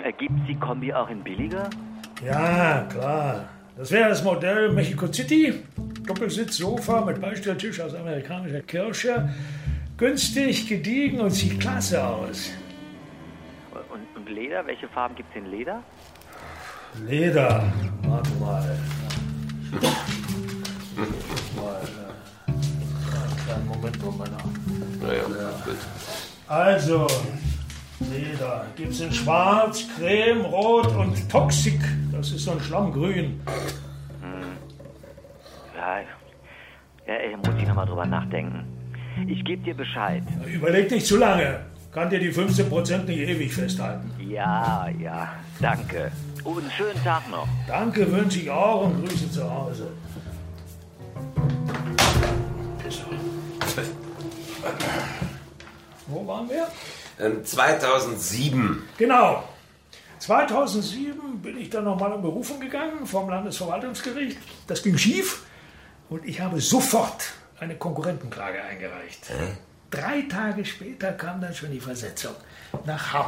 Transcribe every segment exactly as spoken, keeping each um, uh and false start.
Äh, gibt's die Kombi auch in billiger? Ja, klar. Das wäre das Modell Mexico City. Doppelsitz, Sofa mit Beistelltisch aus amerikanischer Kirsche. Günstig, gediegen und sieht klasse aus. Und, und Leder? Welche Farben gibt's in Leder? Leder. Warte mal. mal einen kleinen Moment, Moment. Naja, ja, gut. Also, Leder. Gibt's in Schwarz, Creme, Rot und Toxic. Das ist so ein Schlammgrün. Hm. Ja, ja, ja, muss ich nochmal drüber nachdenken. Ich gebe dir Bescheid. Überleg nicht zu lange. Kann dir die fünfzehn Prozent nicht ewig festhalten. Ja, ja, danke. Und einen schönen Tag noch. Danke, wünsche ich auch und Grüße zu Hause. Wo waren wir? Ähm, zweitausendsieben. Genau. zweitausendsieben bin ich dann nochmal in Berufung gegangen vom Landesverwaltungsgericht. Das ging schief und ich habe sofort eine Konkurrentenklage eingereicht. Äh? Drei Tage später kam dann schon die Versetzung nach Hamm.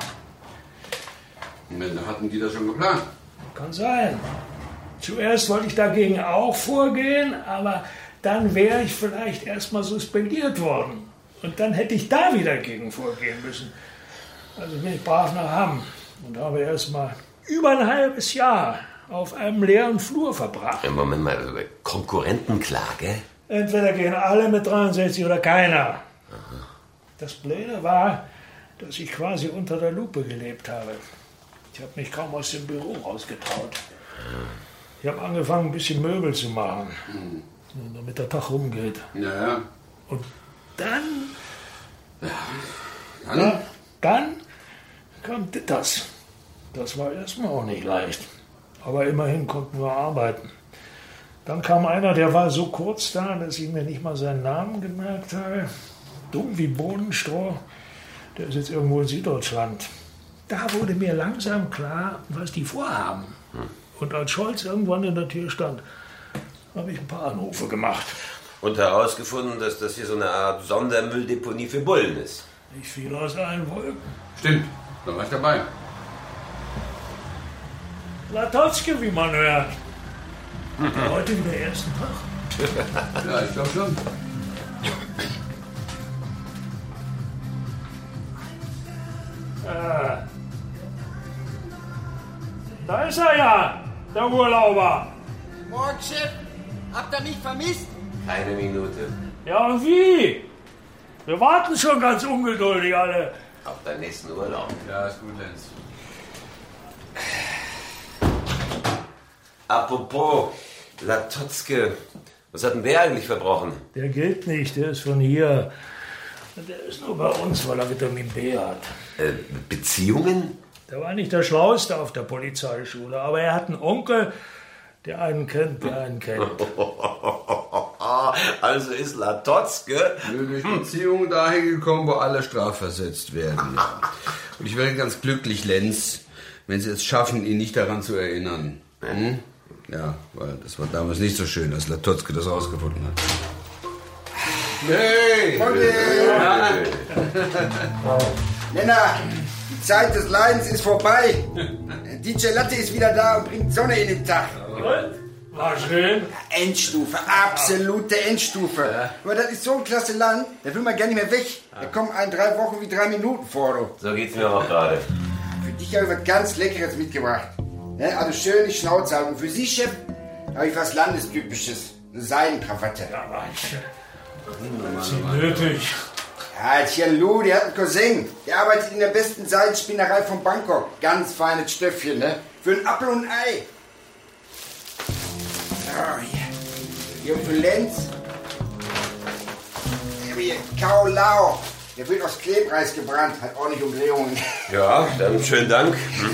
Da hatten die das schon geplant. Kann sein. Zuerst wollte ich dagegen auch vorgehen, aber dann wäre ich vielleicht erstmal suspendiert worden. Und dann hätte ich da wieder gegen vorgehen müssen. Also bin ich brav nach Hamm und habe erstmal über ein halbes Jahr auf einem leeren Flur verbracht. Ja, Moment mal, Konkurrentenklage? Entweder gehen alle mit dreiundsechzig oder keiner. Aha. Das Blöde war, dass ich quasi unter der Lupe gelebt habe. Ich habe mich kaum aus dem Büro rausgetraut. Ich habe angefangen, ein bisschen Möbel zu machen, mhm. damit der Tag rumgeht. Ja, ja. Und dann, ja, dann? Ja, dann kam das. Das war erstmal auch nicht leicht. Aber immerhin konnten wir arbeiten. Dann kam einer, der war so kurz da, dass ich mir nicht mal seinen Namen gemerkt habe. Dumm wie Bohnenstroh. Der ist jetzt irgendwo in Süddeutschland. Da wurde mir langsam klar, was die vorhaben. Hm. Und als Scholz irgendwann in der Tür stand, habe ich ein paar Anrufe gemacht. Und herausgefunden, dass das hier so eine Art Sondermülldeponie für Bullen ist. Nicht viel aus allen Wolken. Stimmt, da war ich dabei. Latotzke, wie man hört. Hm. Heute wieder ersten Tag. Ja, ich glaube schon. Äh, da ist er ja, der Urlauber. Morgen, Chef. Habt ihr mich vermisst? Keine Minute. Ja, und wie? Wir warten schon ganz ungeduldig alle. Auf deinen nächsten Urlaub. Ja, ist gut, Lenz. Apropos, Latotzke, was hat denn der eigentlich verbrochen? Der gilt nicht, der ist von hier. Der ist nur bei uns, weil er Vitamin B hat. Äh, Beziehungen? Der war nicht der Schlauste auf der Polizeischule, aber er hat einen Onkel, der einen kennt, der einen kennt. Also ist Latotzke durch Beziehungen dahin gekommen, wo alle strafversetzt werden. Ja. Und ich wäre ganz glücklich, Lenz, wenn Sie es schaffen, ihn nicht daran zu erinnern. Hm? Ja, weil das war damals nicht so schön, als Latotzke das rausgefunden hat. Hey! Okay. Nenner, die Zeit des Leidens ist vorbei. D J Latte ist wieder da und bringt Sonne in den Tag. Und? War schön. Endstufe, absolute Endstufe. Ja. Aber das ist so ein klasse Land, da will man gar nicht mehr weg. Da kommen ein drei Wochen wie drei Minuten vor. Du. So geht's mir auch gerade. Für dich habe ich was ganz Leckeres mitgebracht. Also schön die Schnauze halten. Und für Sie, Chef, habe ich was Landestypisches. Eine Seidenkrawatte. Ja, manche. Das ist nötig. Ja, tja, Lou, der hat einen Cousin. Der arbeitet in der besten Seidenspinnerei von Bangkok. Ganz feines Stöffchen, ne? Für ein Apfel und ein Ei. So, hier. Hier und für Lenz. Hier, Kao Lao. Der wird aus Klebreis gebrannt. Hat ordentlich Umdrehungen. Ja, dann schönen Dank.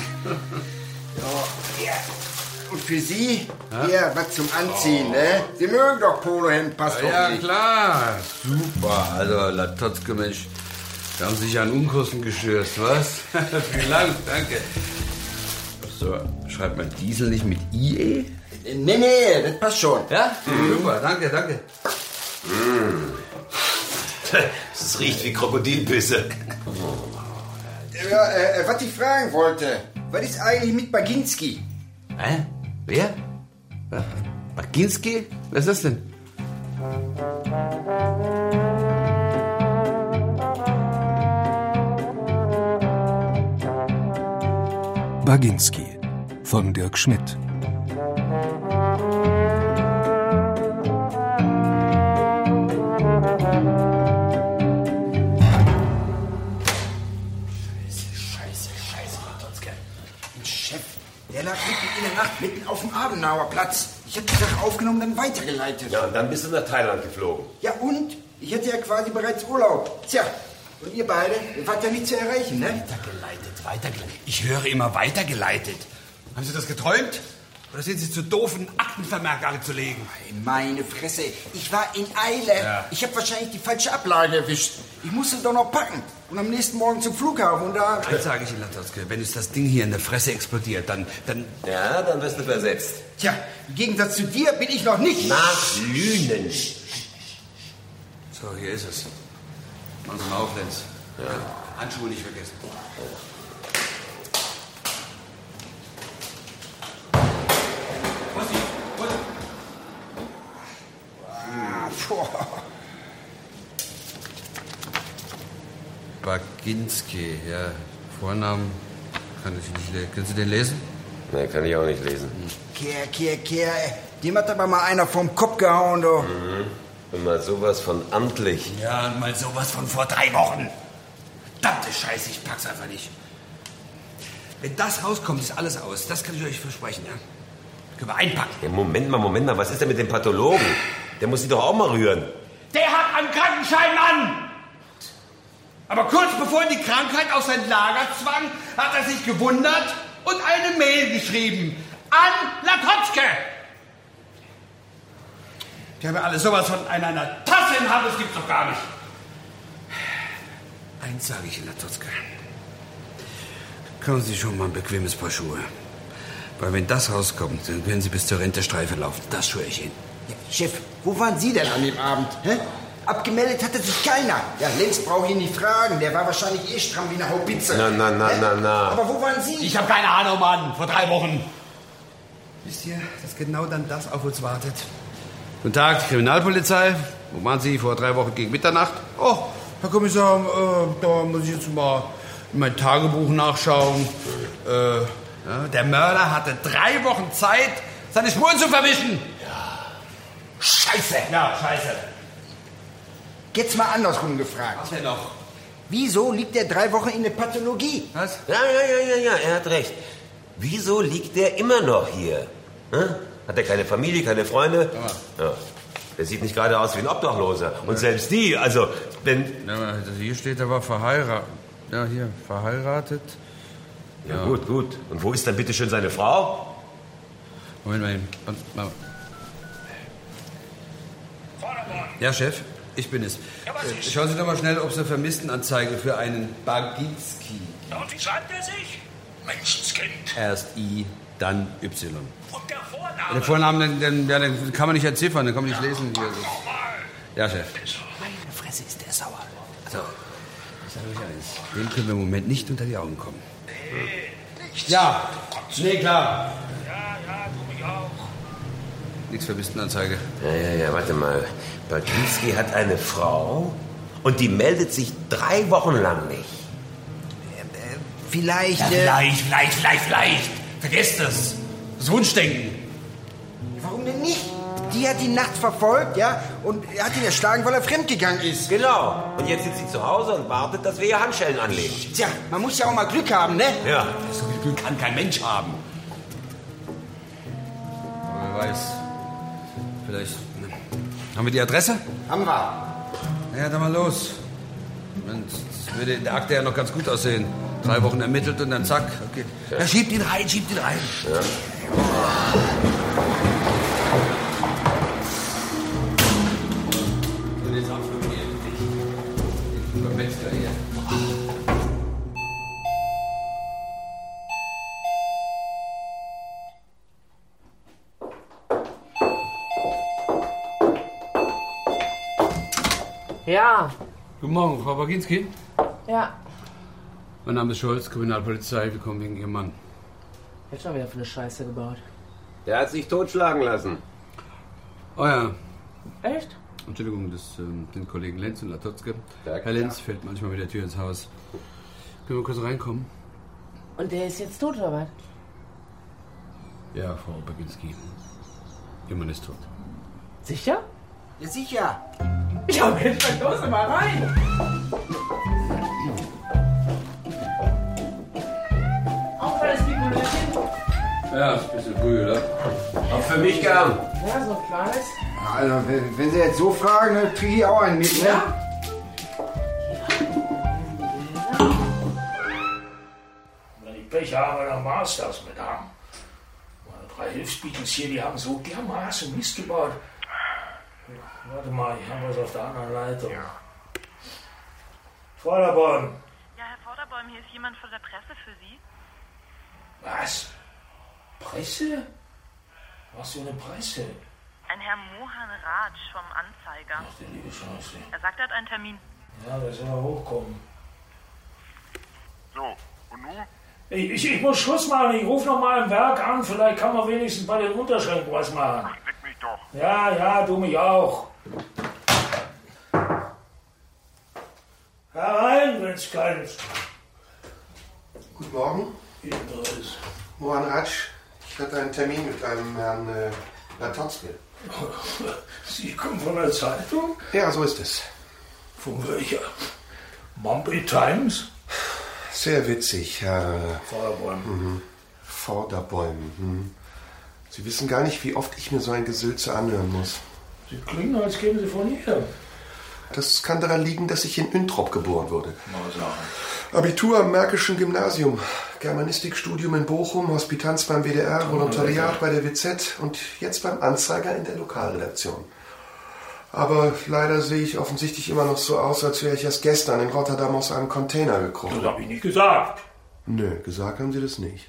So, ja. Und für Sie, hier, was zum Anziehen, oh. ne? Sie mögen doch Polohemd, passt doch Ja, nicht. klar. Super. Also, Latotzke, Mensch, da haben Sie sich an Unkosten geschürzt, was? Vielen Dank, danke. So, schreibt man Diesel nicht mit I E? Nee, nee, das passt schon. Ja? Mhm. Super, danke, danke. Mm. Das riecht wie Krokodilbisse. Ja, äh, was ich fragen wollte. was ist eigentlich mit Baginski? Hä? Wer? Baginski? Wer ist das denn? Baginski von Dirk Schmidt. Der lag mitten in der Nacht, mitten auf dem Adenauer Platz. Ich habe die Sache aufgenommen und dann weitergeleitet. Ja, und dann bist du nach Thailand geflogen. Ja und? Ich hatte ja quasi bereits Urlaub. Tja, und ihr beide, ihr wart ja nicht zu erreichen, ne? Weitergeleitet, weitergeleitet. Ich höre immer weitergeleitet. Haben Sie das geträumt? Oder sind Sie zu doof, einen Aktenvermerk anzulegen? Meine Fresse, ich war in Eile. Ja. Ich habe wahrscheinlich die falsche Ablage erwischt. Ich musste doch noch packen. Und am nächsten Morgen zum Flughafen und da... Eins sage ich Ihnen, Latotzke, wenn uns das Ding hier in der Fresse explodiert, dann... dann Ja, dann wirst du versetzt. Tja, im Gegensatz zu dir bin ich noch nicht... Nach Lünen. So, hier ist es. Machen Sie mal auf, Lenz. Ja. Handschuhe nicht vergessen. Baginski, ja. Vornamen kann ich nicht lesen. Können Sie den lesen? Nee, kann ich auch nicht lesen. Kehr, kehr, kehr. Dem hat aber mal einer vom Kopf gehauen, du. Mhm. Und mal sowas von amtlich. Ja, und mal sowas von vor drei Wochen. Verdammte Scheiße, ich pack's einfach nicht. Wenn das rauskommt, ist alles aus. Das kann ich euch versprechen, ja. Können wir einpacken. Ja, Moment mal, Moment mal. Was ist denn mit dem Pathologen? Der muss sich doch auch mal rühren. Der hat einen Krankenschein an! Aber kurz bevor ihn die Krankheit aus sein Lager zwang, hat er sich gewundert und eine Mail geschrieben. An Latotzke! Die haben ja alle sowas von einer Tasse in Hand, das gibt's doch gar nicht. Eins sage ich Ihnen, Latotzke. Kaufen Sie schon mal ein bequemes Paar Schuhe. Weil wenn das rauskommt, dann können Sie bis zur Rentestreife laufen. Das schwöre ich Ihnen. Ja, Chef, wo waren Sie denn an dem Abend? Hä? Abgemeldet hatte sich keiner. Ja, Lenz brauche ich nicht fragen. Der war wahrscheinlich eh stramm wie eine Haubitze. Na, na, na, Hä? na, na. Aber wo waren Sie? Ich habe keine Ahnung, Mann. Vor drei Wochen. Wisst ihr, dass genau dann das auf uns wartet? Guten Tag, Kriminalpolizei. Wo waren Sie vor drei Wochen gegen Mitternacht? Oh, Herr Kommissar, äh, da muss ich jetzt mal in mein Tagebuch nachschauen. Äh, ja, der Mörder hatte drei Wochen Zeit, seine Spuren zu verwischen. Ja. Scheiße. Ja, scheiße. Jetzt mal andersrum gefragt. Was denn noch? Wieso liegt er drei Wochen in der Pathologie? Was? Ja, ja, ja, ja, ja, er hat recht. Wieso liegt der immer noch hier? Hm? Hat er keine Familie, keine Freunde? Ja. Ja. Der sieht nicht gerade aus wie ein Obdachloser. Und selbst die, also, wenn... Ja, hier steht, er war verheiratet. Ja, hier, verheiratet. Ja, ja, gut, gut. Und wo ist dann bitte schön seine Frau? Moment mal. Ja, Chef, ich bin es. Ja, was ist? Schauen Sie doch mal schnell, ob es eine Vermisstenanzeige für einen Baginski. Ja, und wie schreibt er sich? Menschenskind. Erst I, dann Y. Und der Vorname? Der Vornamen, den, den, ja, den kann man nicht entziffern, den kann man nicht lesen. Hier. Nochmal. Ja, Chef. Meine Fresse ist der sauer. Also, ich sage euch eins. Dem können wir im Moment nicht unter die Augen kommen. Nee, nichts. Ja, nee, klar. Ja, ja, du mich auch. Nichts Vermisstenanzeige. Ja, ja, ja, warte mal. Baginski hat eine Frau und die meldet sich drei Wochen lang nicht. Vielleicht... Ja, äh, vielleicht, vielleicht, vielleicht, vielleicht. Vergesst das. Das Wunschdenken. Warum denn nicht? Die hat ihn nachts verfolgt, ja, und er hat ihn erschlagen, weil er fremdgegangen ist. Genau. Und jetzt sitzt sie zu Hause und wartet, dass wir ihr Handschellen anlegen. Tja, man muss ja auch mal Glück haben, ne? Ja. So viel Glück kann kein Mensch haben. Aber wer weiß. Vielleicht. Ne. Haben wir die Adresse? Haben wir. Ja, dann mal los. Und das würde in der Akte ja noch ganz gut aussehen. Drei Wochen ermittelt und dann zack. Okay. Ja, schiebt ihn rein, schiebt ihn rein. Ja. Und jetzt Abflug hier. Über Metzger hier. Ja, Guten Morgen, Frau Baginski. ja. Mein Name ist Scholz, Kriminalpolizei. Wir kommen wegen Ihrem Mann. Jetzt schon wieder für eine Scheiße gebaut. Der hat sich totschlagen lassen. Oh ja. Echt? Entschuldigung, das ähm, den Kollegen Lenz und Latotzke. Ja, Herr Lenz fällt manchmal mit der Tür ins Haus. Können wir kurz reinkommen? Und der ist jetzt tot, oder was? Ja, Frau Baginski. Ihr Mann ist tot. Sicher? Ja, sicher. Ja, Mensch, dann los mal rein. Auch kleines Pikolöchen? Ja, ist ein bisschen früh, oder? Auch für mich gern. Ja, so ein kleines. Also, wenn, wenn Sie jetzt so fragen, dann kriege ich auch einen mit, ne? Ja. Wenn ich Pech habe, dann war es das mit haben. Meine drei Hilfsbeatles hier, die haben so dermaßen Mist gebaut. Warte mal, ich habe was auf der anderen Leitung. Ja. Vorderborn. Ja, Herr Vorderbaum, hier ist jemand von der Presse für Sie. Was? Presse? Was für eine Presse? Ein Herr Mohan Raj vom Anzeiger. Ach, der liebe Scheiße. Er sagt, er hat einen Termin. Ja, der soll hochkommen. So, und nun? Ich, ich, ich muss Schluss machen, ich rufe noch mal im Werk an, vielleicht kann man wenigstens bei den Unterschränken was machen. Leck mich doch. Ja, ja, du mich auch. Herein, wenn's klein ist. Guten Morgen. Ist. Mohan Raj, ich hatte einen Termin mit einem Herrn äh, Latotzke. Sie kommen von der Zeitung? Ja, so ist es. Von welcher? Mumpy Times? Sehr witzig, Herr... Vorderbäum. Mhm. Vorderbäum. Mhm. Sie wissen gar nicht, wie oft ich mir so ein Gesülze anhören muss. Sie klingen, als kämen Sie von hier. Das kann daran liegen, dass ich in Üntrop geboren wurde. Mal sagen. Abitur am Märkischen Gymnasium, Germanistikstudium in Bochum, Hospitanz beim W D R, Volontariat bei der W Z und jetzt beim Anzeiger in der Lokalredaktion. Aber leider sehe ich offensichtlich immer noch so aus, als wäre ich erst gestern in Rotterdam aus einem Container gekrochen. Das habe ich nicht gesagt. Nö, gesagt haben Sie das nicht.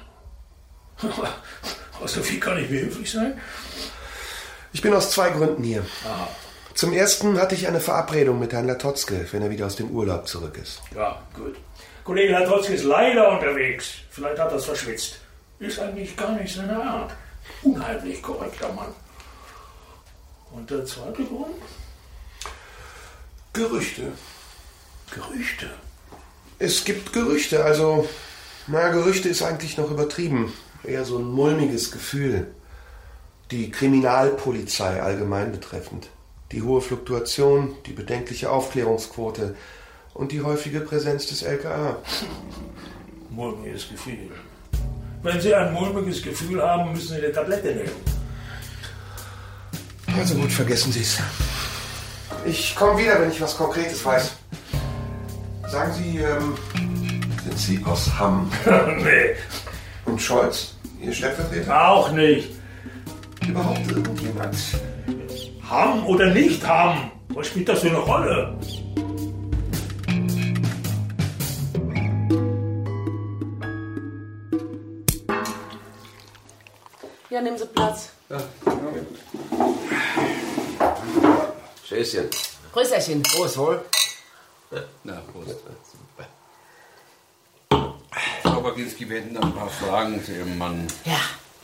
Aus so viel kann ich behilflich sein? Ich bin aus zwei Gründen hier. Aha. Zum ersten hatte ich eine Verabredung mit Herrn Latotzke, wenn er wieder aus dem Urlaub zurück ist. Ja, gut. Kollege Latotzke ist leider unterwegs. Vielleicht hat er es verschwitzt. Ist eigentlich gar nicht seine Art. Unheimlich korrekter Mann. Und der zweite Grund? Gerüchte. Gerüchte? Es gibt Gerüchte, also, na, Gerüchte ist eigentlich noch übertrieben. Eher so ein mulmiges Gefühl. Die Kriminalpolizei allgemein betreffend. Die hohe Fluktuation, die bedenkliche Aufklärungsquote und die häufige Präsenz des L K A. Mulmiges Gefühl. Wenn Sie ein mulmiges Gefühl haben, müssen Sie eine Tablette nehmen. Also gut, vergessen Sie es. Ich komme wieder, wenn ich was Konkretes weiß. Sagen Sie, ähm, sind Sie aus Hamm? Nee. Und Scholz, Ihr Stellvertreter? Auch nicht. Überhaupt irgendjemand? Hamm oder nicht Hamm? Was spielt das für eine Rolle? Ja, nehmen Sie Platz. Ja. Tschüsschen. Grüßerchen. Prost, wohl. Na, Prost. Frau Baginski, wir hätten da ein paar Fragen zu Ihrem Mann. Ja.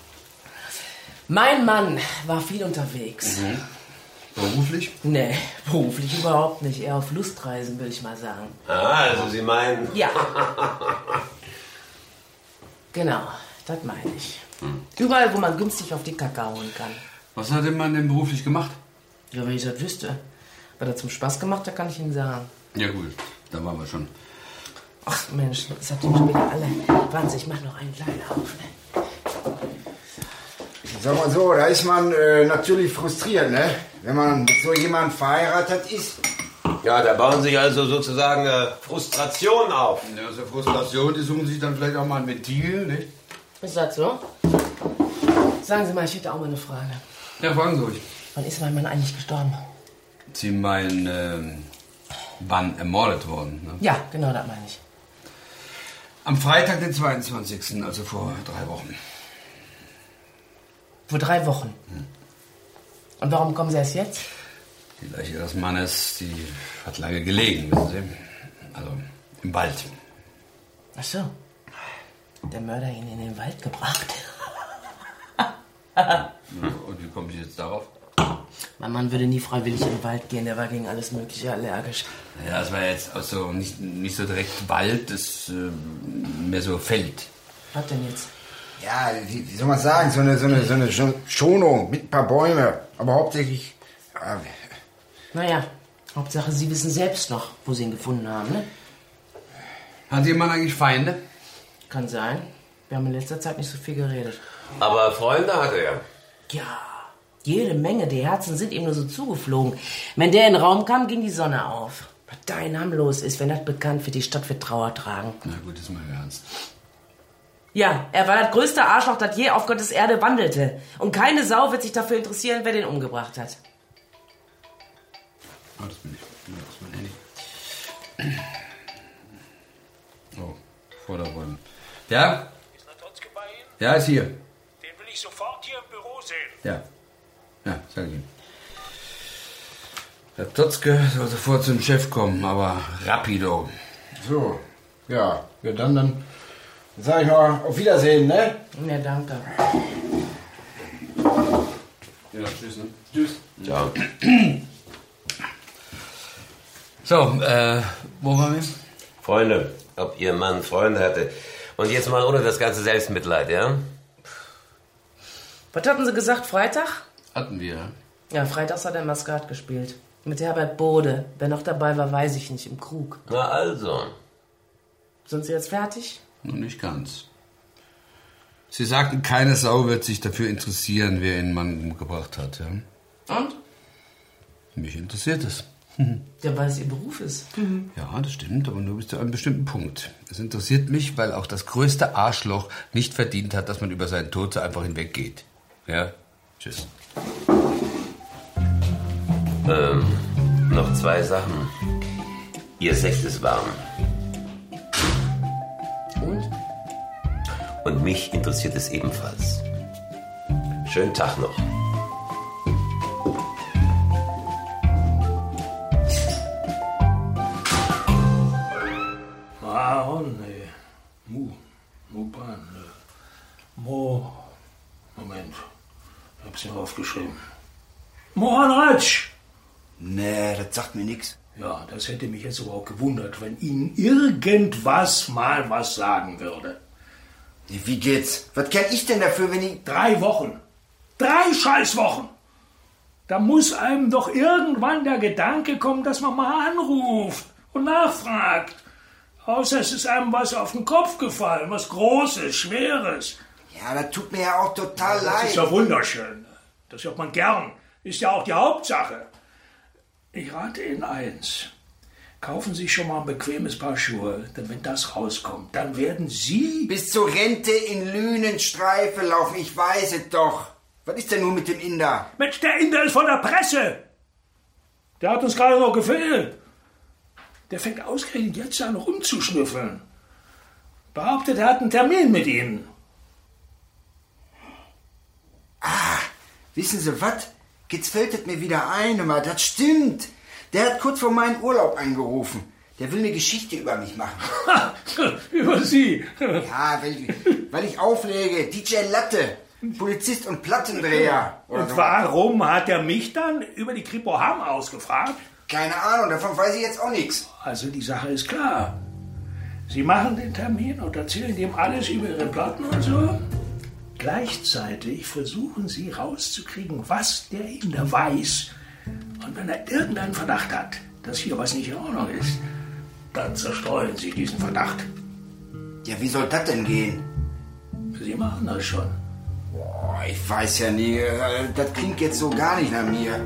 Mein Mann war viel unterwegs. Mhm. Beruflich? Nee, beruflich überhaupt nicht. Eher auf Lustreisen, will ich mal sagen. Ah, also Sie meinen... Ja. Genau, das meine ich. Überall, wo man günstig auf die Kacke hauen kann. Was hat der Mann denn beruflich gemacht? Ja, wenn ich das wüsste. Was er zum Spaß gemacht hat, kann ich Ihnen sagen. Ja gut, da waren wir schon. Ach Mensch, das hat schon wieder alle. Wahnsinn, ich mach noch einen kleinen auf. Ne? Sag mal so, da ist man äh, natürlich frustriert, ne? Wenn man mit so jemand verheiratet ist. Ja, da bauen sich also sozusagen äh, Frustration auf. Ja, so Frustration, die suchen sich dann vielleicht auch mal ein Ventil, nicht? Ist das so? Sagen Sie mal, ich hätte auch mal eine Frage. Ja, fragen Sie ruhig. Wann ist mein Mann eigentlich gestorben? Sie meinen, ähm, wann ermordet worden, ne? Ja, genau, das meine ich. Am Freitag, den zweiundzwanzigsten, also vor drei Wochen. Vor drei Wochen? Hm. Und warum kommen Sie erst jetzt? Die Leiche Ihres Mannes, die hat lange gelegen, wissen Sie. Also im Wald. Ach so. der Mörder ihn in den Wald gebracht. Und wie komme ich jetzt darauf? Mein Mann würde nie freiwillig in den Wald gehen, der war gegen alles Mögliche allergisch. Ja, das war jetzt auch so nicht, nicht so direkt Wald, das äh, mehr so Feld. Was denn jetzt? Ja, wie, wie soll man sagen, so eine, so eine, so eine Schonung mit ein paar Bäume, aber hauptsächlich... Äh, Naja, Hauptsache, Sie wissen selbst noch, wo Sie ihn gefunden haben, ne? Hat Ihr Mann eigentlich Feinde? Kann sein. Wir haben in letzter Zeit nicht so viel geredet. Aber Freunde hat er. Ja, jede Menge. Die Herzen sind ihm nur so zugeflogen. Wenn der in den Raum kam, ging die Sonne auf. Was da in Hamm los ist, wenn das bekannt wird, die Stadt wird Trauer tragen. Na gut, ist mal ernst. Ja, er war das größte Arschloch, das je auf Gottes Erde wandelte. Und keine Sau wird sich dafür interessieren, wer den umgebracht hat. Oh, das bin ich. Das ist mein Handy. Oh, Vorderräumen. Ja? Ist Natonski bei Ihnen? Ja, ist hier. Den will ich sofort hier im Büro sehen. Ja. Ja, sag ich ihm. Herr Totzke soll sofort zum Chef kommen, aber rapido. so, ja, ja dann, dann sag ich mal auf Wiedersehen, ne? Ja, danke. Ja, tschüss, ne? Tschüss. Ciao. So, äh, wo waren wir? Freunde, ob Ihr Mann Freunde hatte. Und jetzt mal ohne das ganze Selbstmitleid, ja? Was hatten Sie gesagt, Freitag? Hatten wir. Ja, freitags hat er Maskat gespielt. Mit Herbert Bode. Wer noch dabei war, weiß ich nicht, im Krug. Na also. Sind Sie jetzt fertig? Noch nicht ganz. Sie sagten, keine Sau wird sich dafür interessieren, wer ihren Mann umgebracht hat, ja? Und? Mich interessiert es. Ja, weil es Ihr Beruf ist. Ja, das stimmt, aber nur bis zu einem bestimmten Punkt. Es interessiert mich, weil auch das größte Arschloch nicht verdient hat, dass man über seinen Tod so einfach hinweggeht. Ja? Tschüss. Ähm, noch zwei Sachen. Ihr Sekt ist warm. Und? Und mich interessiert es ebenfalls. Schönen Tag noch. Mahon, nee. Mu. Muban, ne. Mo. Moment. Ich hab's hier aufgeschrieben. Mohan Ratsch. Nee, das sagt mir nix. Ja, das hätte mich jetzt aber auch gewundert, wenn Ihnen irgendwas mal was sagen würde. Wie geht's? Was kann ich denn dafür, wenn ich... Drei Wochen. Drei Scheißwochen. Da muss einem doch irgendwann der Gedanke kommen, dass man mal anruft und nachfragt. Außer es ist einem was auf den Kopf gefallen, was Großes, Schweres. Ja, das tut mir ja auch total leid. Das ist ja wunderschön. Das hört man gern. Ist ja auch die Hauptsache. Ich rate Ihnen eins. Kaufen Sie schon mal ein bequemes Paar Schuhe, denn wenn das rauskommt, dann werden Sie... Bis zur Rente in Lünenstreife laufen, ich weiß es doch. Was ist denn nun mit dem Inder? Mensch, der Inder ist von der Presse. Der hat uns gerade noch gefehlt. Der fängt ausgerechnet jetzt an rumzuschnüffeln. Behauptet, er hat einen Termin mit Ihnen. Ah, wissen Sie was? Jetzt fällt es mir wieder ein, aber das stimmt. Der hat kurz vor meinem Urlaub angerufen. Der will eine Geschichte über mich machen. Über Sie? Ja, weil, weil ich auflege. D J Latte, Polizist und Plattendreher. Und so. Warum hat er mich dann über die Kripo Hamm ausgefragt? Keine Ahnung, davon weiß ich jetzt auch nichts. Also die Sache ist klar. Sie machen den Termin und erzählen ihm alles über Ihre Platten und so. Gleichzeitig versuchen Sie rauszukriegen, was der Inder weiß. Und wenn er irgendeinen Verdacht hat, dass hier was nicht in Ordnung ist, dann zerstreuen Sie diesen Verdacht. Ja, wie soll das denn gehen? Sie machen das schon. Boah, ich weiß ja nie. Das klingt jetzt so gar nicht nach mir.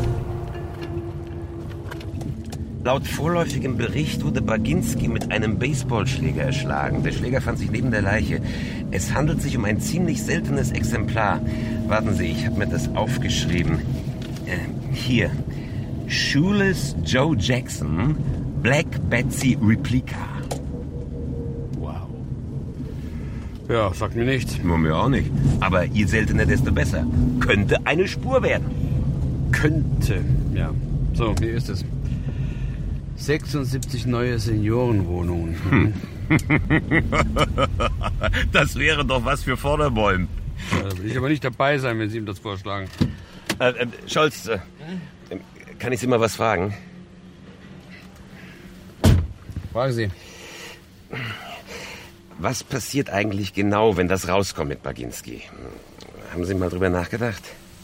Laut vorläufigem Bericht wurde Baginski mit einem Baseballschläger erschlagen. Der Schläger fand sich neben der Leiche. Es handelt sich um ein ziemlich seltenes Exemplar. Warten Sie, ich habe mir das aufgeschrieben. Äh, hier. Shoeless Joe Jackson, Black Betsy Replica. Wow. Ja, sagt mir nichts. Nur mir auch nicht. Aber je seltener, desto besser. Könnte eine Spur werden. Könnte, ja. So, hier ist es. sechsundsiebzig neue Seniorenwohnungen. Hm. Das wäre doch was für Vorderbäum. Ja, da will ich aber nicht dabei sein, wenn Sie ihm das vorschlagen. Äh, äh, Scholz, äh, kann ich Sie mal was fragen? Fragen Sie. Was passiert eigentlich genau, wenn das rauskommt mit Baginski? Haben Sie mal drüber nachgedacht?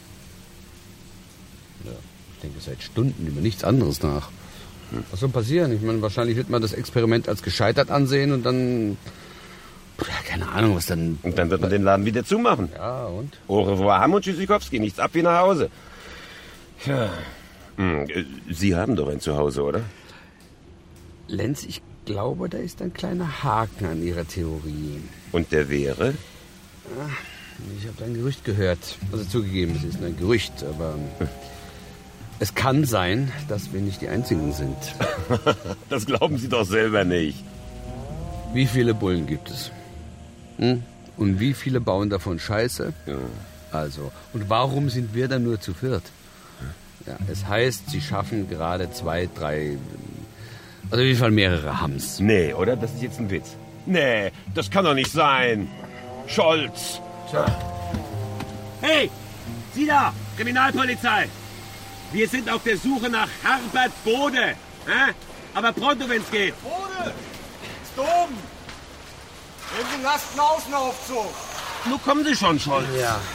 Ja, ich denke seit Stunden über nichts anderes nach. Was soll passieren? Ich meine, wahrscheinlich wird man das Experiment als gescheitert ansehen und dann... Ja, keine Ahnung, was dann... Und dann wird man den Laden wieder zumachen. Ja, und? Au revoir, Hamm und Tschüssikowski. Nichts ab wie nach Hause. Ja. Hm, Sie haben doch ein Zuhause, oder? Lenz, ich glaube, da ist ein kleiner Haken an Ihrer Theorie. Und der wäre? Ach, ich habe ein Gerücht gehört. Also zugegeben, es ist nur ein Gerücht, aber... Es kann sein, dass wir nicht die Einzigen sind. Das glauben Sie doch selber nicht. Wie viele Bullen gibt es? Hm? Und wie viele bauen davon Scheiße? Ja. Also, und warum sind wir dann nur zu viert? Ja, es heißt, sie schaffen gerade zwei, drei... Also auf jeden Fall mehrere Hams. Nee, oder? Das ist jetzt ein Witz. Nee, das kann doch nicht sein. Scholz. Tja. Hey, Sie da, Kriminalpolizei. Wir sind auf der Suche nach Herbert Bode. Äh? Aber pronto, wenn's geht. Bode! Ist oben! Nehmen Sie Lasten Außenaufzug! Nun kommen Sie schon, Scholz. Ja, ja,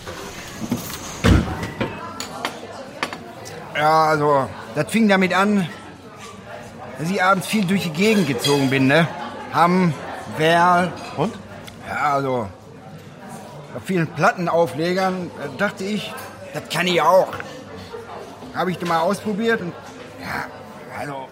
ich Ja, also, das fing damit an, dass ich abends viel durch die Gegend gezogen bin, ne? Hamm, Werl. Und? Ja, also, auf vielen Plattenauflegern da dachte ich, das kann ich auch. Habe ich das mal ausprobiert und, ja, also,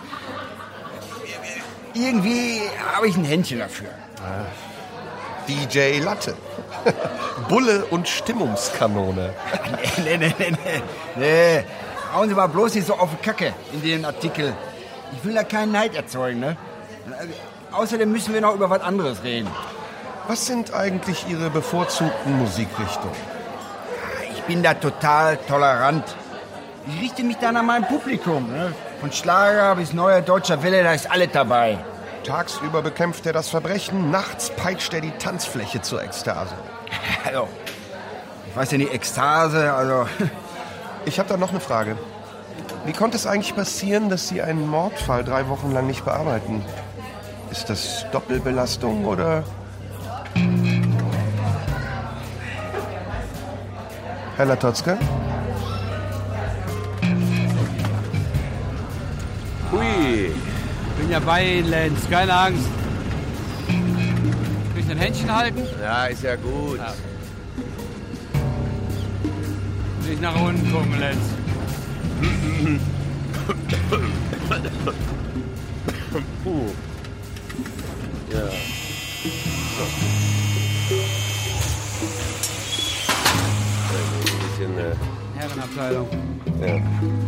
irgendwie habe ich ein Händchen dafür. D J Latte. Bulle und Stimmungskanone. nee, nee, nee, nee, nee. Hauen Sie mal bloß nicht so auf die Kacke in den Artikel. Ich will da keinen Neid erzeugen, ne? Außerdem müssen wir noch über was anderes reden. Was sind eigentlich Ihre bevorzugten Musikrichtungen? Ich bin da total tolerant. Ich richte mich dann an mein Publikum. Ne? Von Schlager bis neuer deutscher Welle, da ist alles dabei. Tagsüber bekämpft er das Verbrechen, nachts peitscht er die Tanzfläche zur Ekstase. Also, ich weiß ja nicht, Ekstase, also... Ich habe da noch eine Frage. Wie konnte es eigentlich passieren, dass Sie einen Mordfall drei Wochen lang nicht bearbeiten? Ist das Doppelbelastung oder... Herr Latotzka? Hui, bin ja bei Ihnen, Lenz, keine Angst. Will ich ein Händchen halten? Ja, ist ja gut. Ja. Nicht nach unten gucken, Lenz. Puh. Ja. So. Ein bisschen, äh... Herrenabteilung. Ja.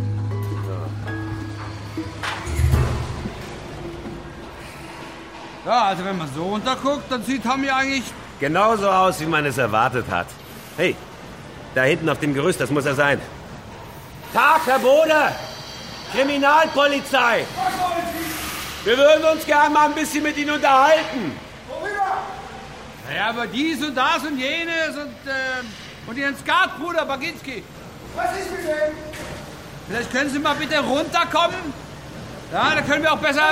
Ja, also wenn man so runterguckt, dann sieht Tommy eigentlich... Genauso aus, wie man es erwartet hat. Hey, da hinten auf dem Gerüst, das muss er sein. Tag, Herr Bode! Kriminalpolizei! Wir würden uns gerne mal ein bisschen mit Ihnen unterhalten. Worüber? Ja, aber dies und das und jenes und, äh, und Ihren Skatbruder Baginski. Was ist mit dem? Vielleicht können Sie mal bitte runterkommen? Ja, dann können wir auch besser...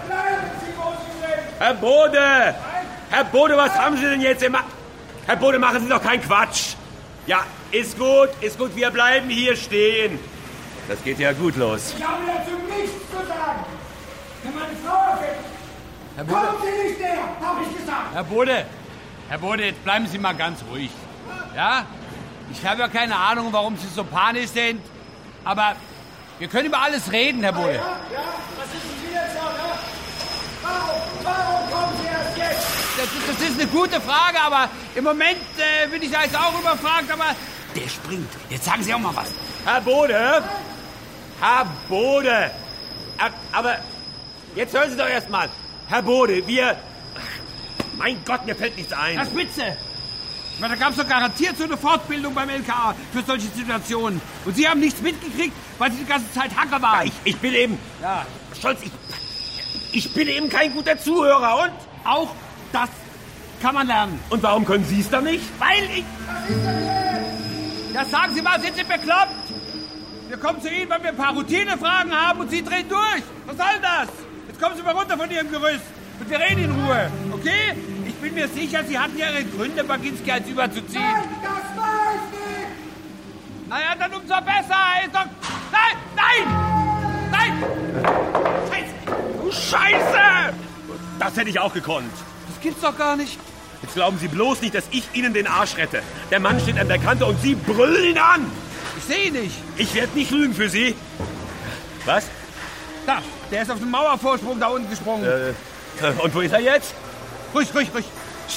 Herr Bode! Herr Bode, was haben Sie denn jetzt immer... Herr Bode, machen Sie doch keinen Quatsch. Ja, ist gut, ist gut, wir bleiben hier stehen. Das geht ja gut los. Ich habe dazu nichts zu sagen. Wenn meine Frau erfährt, Herr Bode. kommen Sie nicht näher, habe ich gesagt. Herr Bode, Herr Bode, jetzt bleiben Sie mal ganz ruhig. Ja? Ich habe ja keine Ahnung, warum Sie so panisch sind, aber wir können über alles reden, Herr Bode. Ja, ja, was ist denn Sie jetzt noch, ja? Warum, warum kommen Sie erst jetzt? Das ist, das ist eine gute Frage, aber im Moment äh, bin ich da jetzt auch überfragt, aber der springt. Jetzt sagen Sie auch mal was. Herr Bode! Herr Bode! Aber jetzt hören Sie doch erst mal. Herr Bode, wir... Mein Gott, mir fällt nichts ein. Herr Spitze! Ich meine, da gab es doch garantiert so eine Fortbildung beim L K A für solche Situationen. Und Sie haben nichts mitgekriegt, weil Sie die ganze Zeit Hacker waren. Ja, ich, ich bin eben... Ja. Scholz, ich... Ich bin eben kein guter Zuhörer und? Auch das kann man lernen. Und warum können Sie es dann nicht? Weil ich... Ja, sagen Sie mal, sind Sie bekloppt? Wir kommen zu Ihnen, weil wir ein paar Routinefragen haben und Sie drehen durch. Was soll das? Jetzt kommen Sie mal runter von Ihrem Gerüst und wir reden in Ruhe, okay? Ich bin mir sicher, Sie hatten ja Ihre Gründe, Baginski als überzuziehen. Nein, das war ich nicht! Naja, dann umso besser. Ist doch... Nein, nein! Nein! Scheiße! Du Scheiße! Das hätte ich auch gekonnt. Das gibt's doch gar nicht. Jetzt glauben Sie bloß nicht, dass ich Ihnen den Arsch rette. Der Mann steht an der Kante und Sie brüllen ihn an. Ich sehe ihn nicht. Ich werde nicht lügen für Sie. Was? Da, der ist auf dem Mauervorsprung da unten gesprungen. Äh, und wo ist er jetzt? Ruhig, ruhig, ruhig.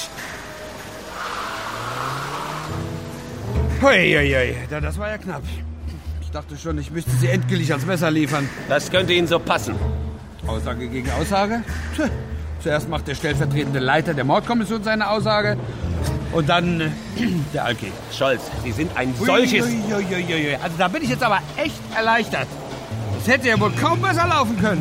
Hui, hui, hui. Das war ja knapp. Ich dachte schon, ich müsste sie endgültig als Messer liefern. Das könnte Ihnen so passen. Aussage gegen Aussage? Tja. Zuerst macht der stellvertretende Leiter der Mordkommission seine Aussage und dann äh, der Alki. Scholz, Sie sind ein solches... Ui, ui, ui, ui. Also da bin ich jetzt aber echt erleichtert. Das hätte ja wohl kaum besser laufen können.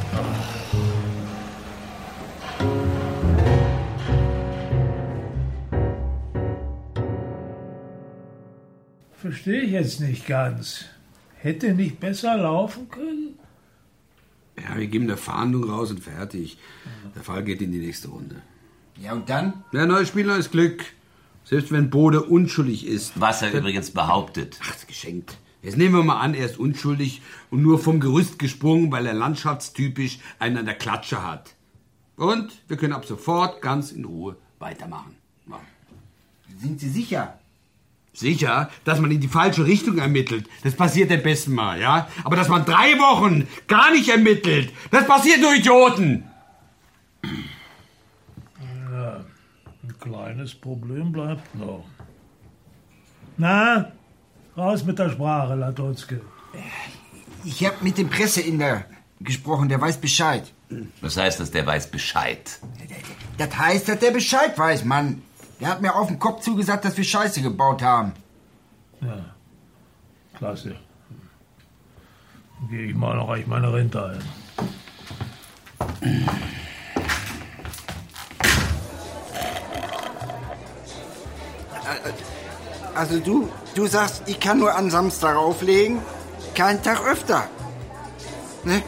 Verstehe ich jetzt nicht ganz. Hätte nicht besser laufen können? Ja, wir geben eine Fahndung raus und fertig. Der Fall geht in die nächste Runde. Ja, und dann? Ja, neues Spiel, neues Glück. Selbst wenn Bode unschuldig ist. Was er übrigens behauptet. Ach, ist geschenkt. Jetzt nehmen wir mal an, er ist unschuldig und nur vom Gerüst gesprungen, weil er landschaftstypisch einen an der Klatsche hat. Und wir können ab sofort ganz in Ruhe weitermachen. Ja. Sind Sie sicher? Sicher, dass man in die falsche Richtung ermittelt, das passiert dem besten Mal, ja? Aber dass man drei Wochen gar nicht ermittelt, das passiert nur Idioten. Ja, ein kleines Problem bleibt noch. Na, raus mit der Sprache, Latonske. Ich habe mit dem Presseinder gesprochen, der weiß Bescheid. Was heißt das, der weiß Bescheid? Das heißt, dass der Bescheid weiß, Mann. Der hat mir auf den Kopf zugesagt, dass wir Scheiße gebaut haben. Ja, klasse. Dann gehe ich mal noch reich meine Rente ein. Also du, du sagst, ich kann nur an Samstag auflegen, keinen Tag öfter. Ne?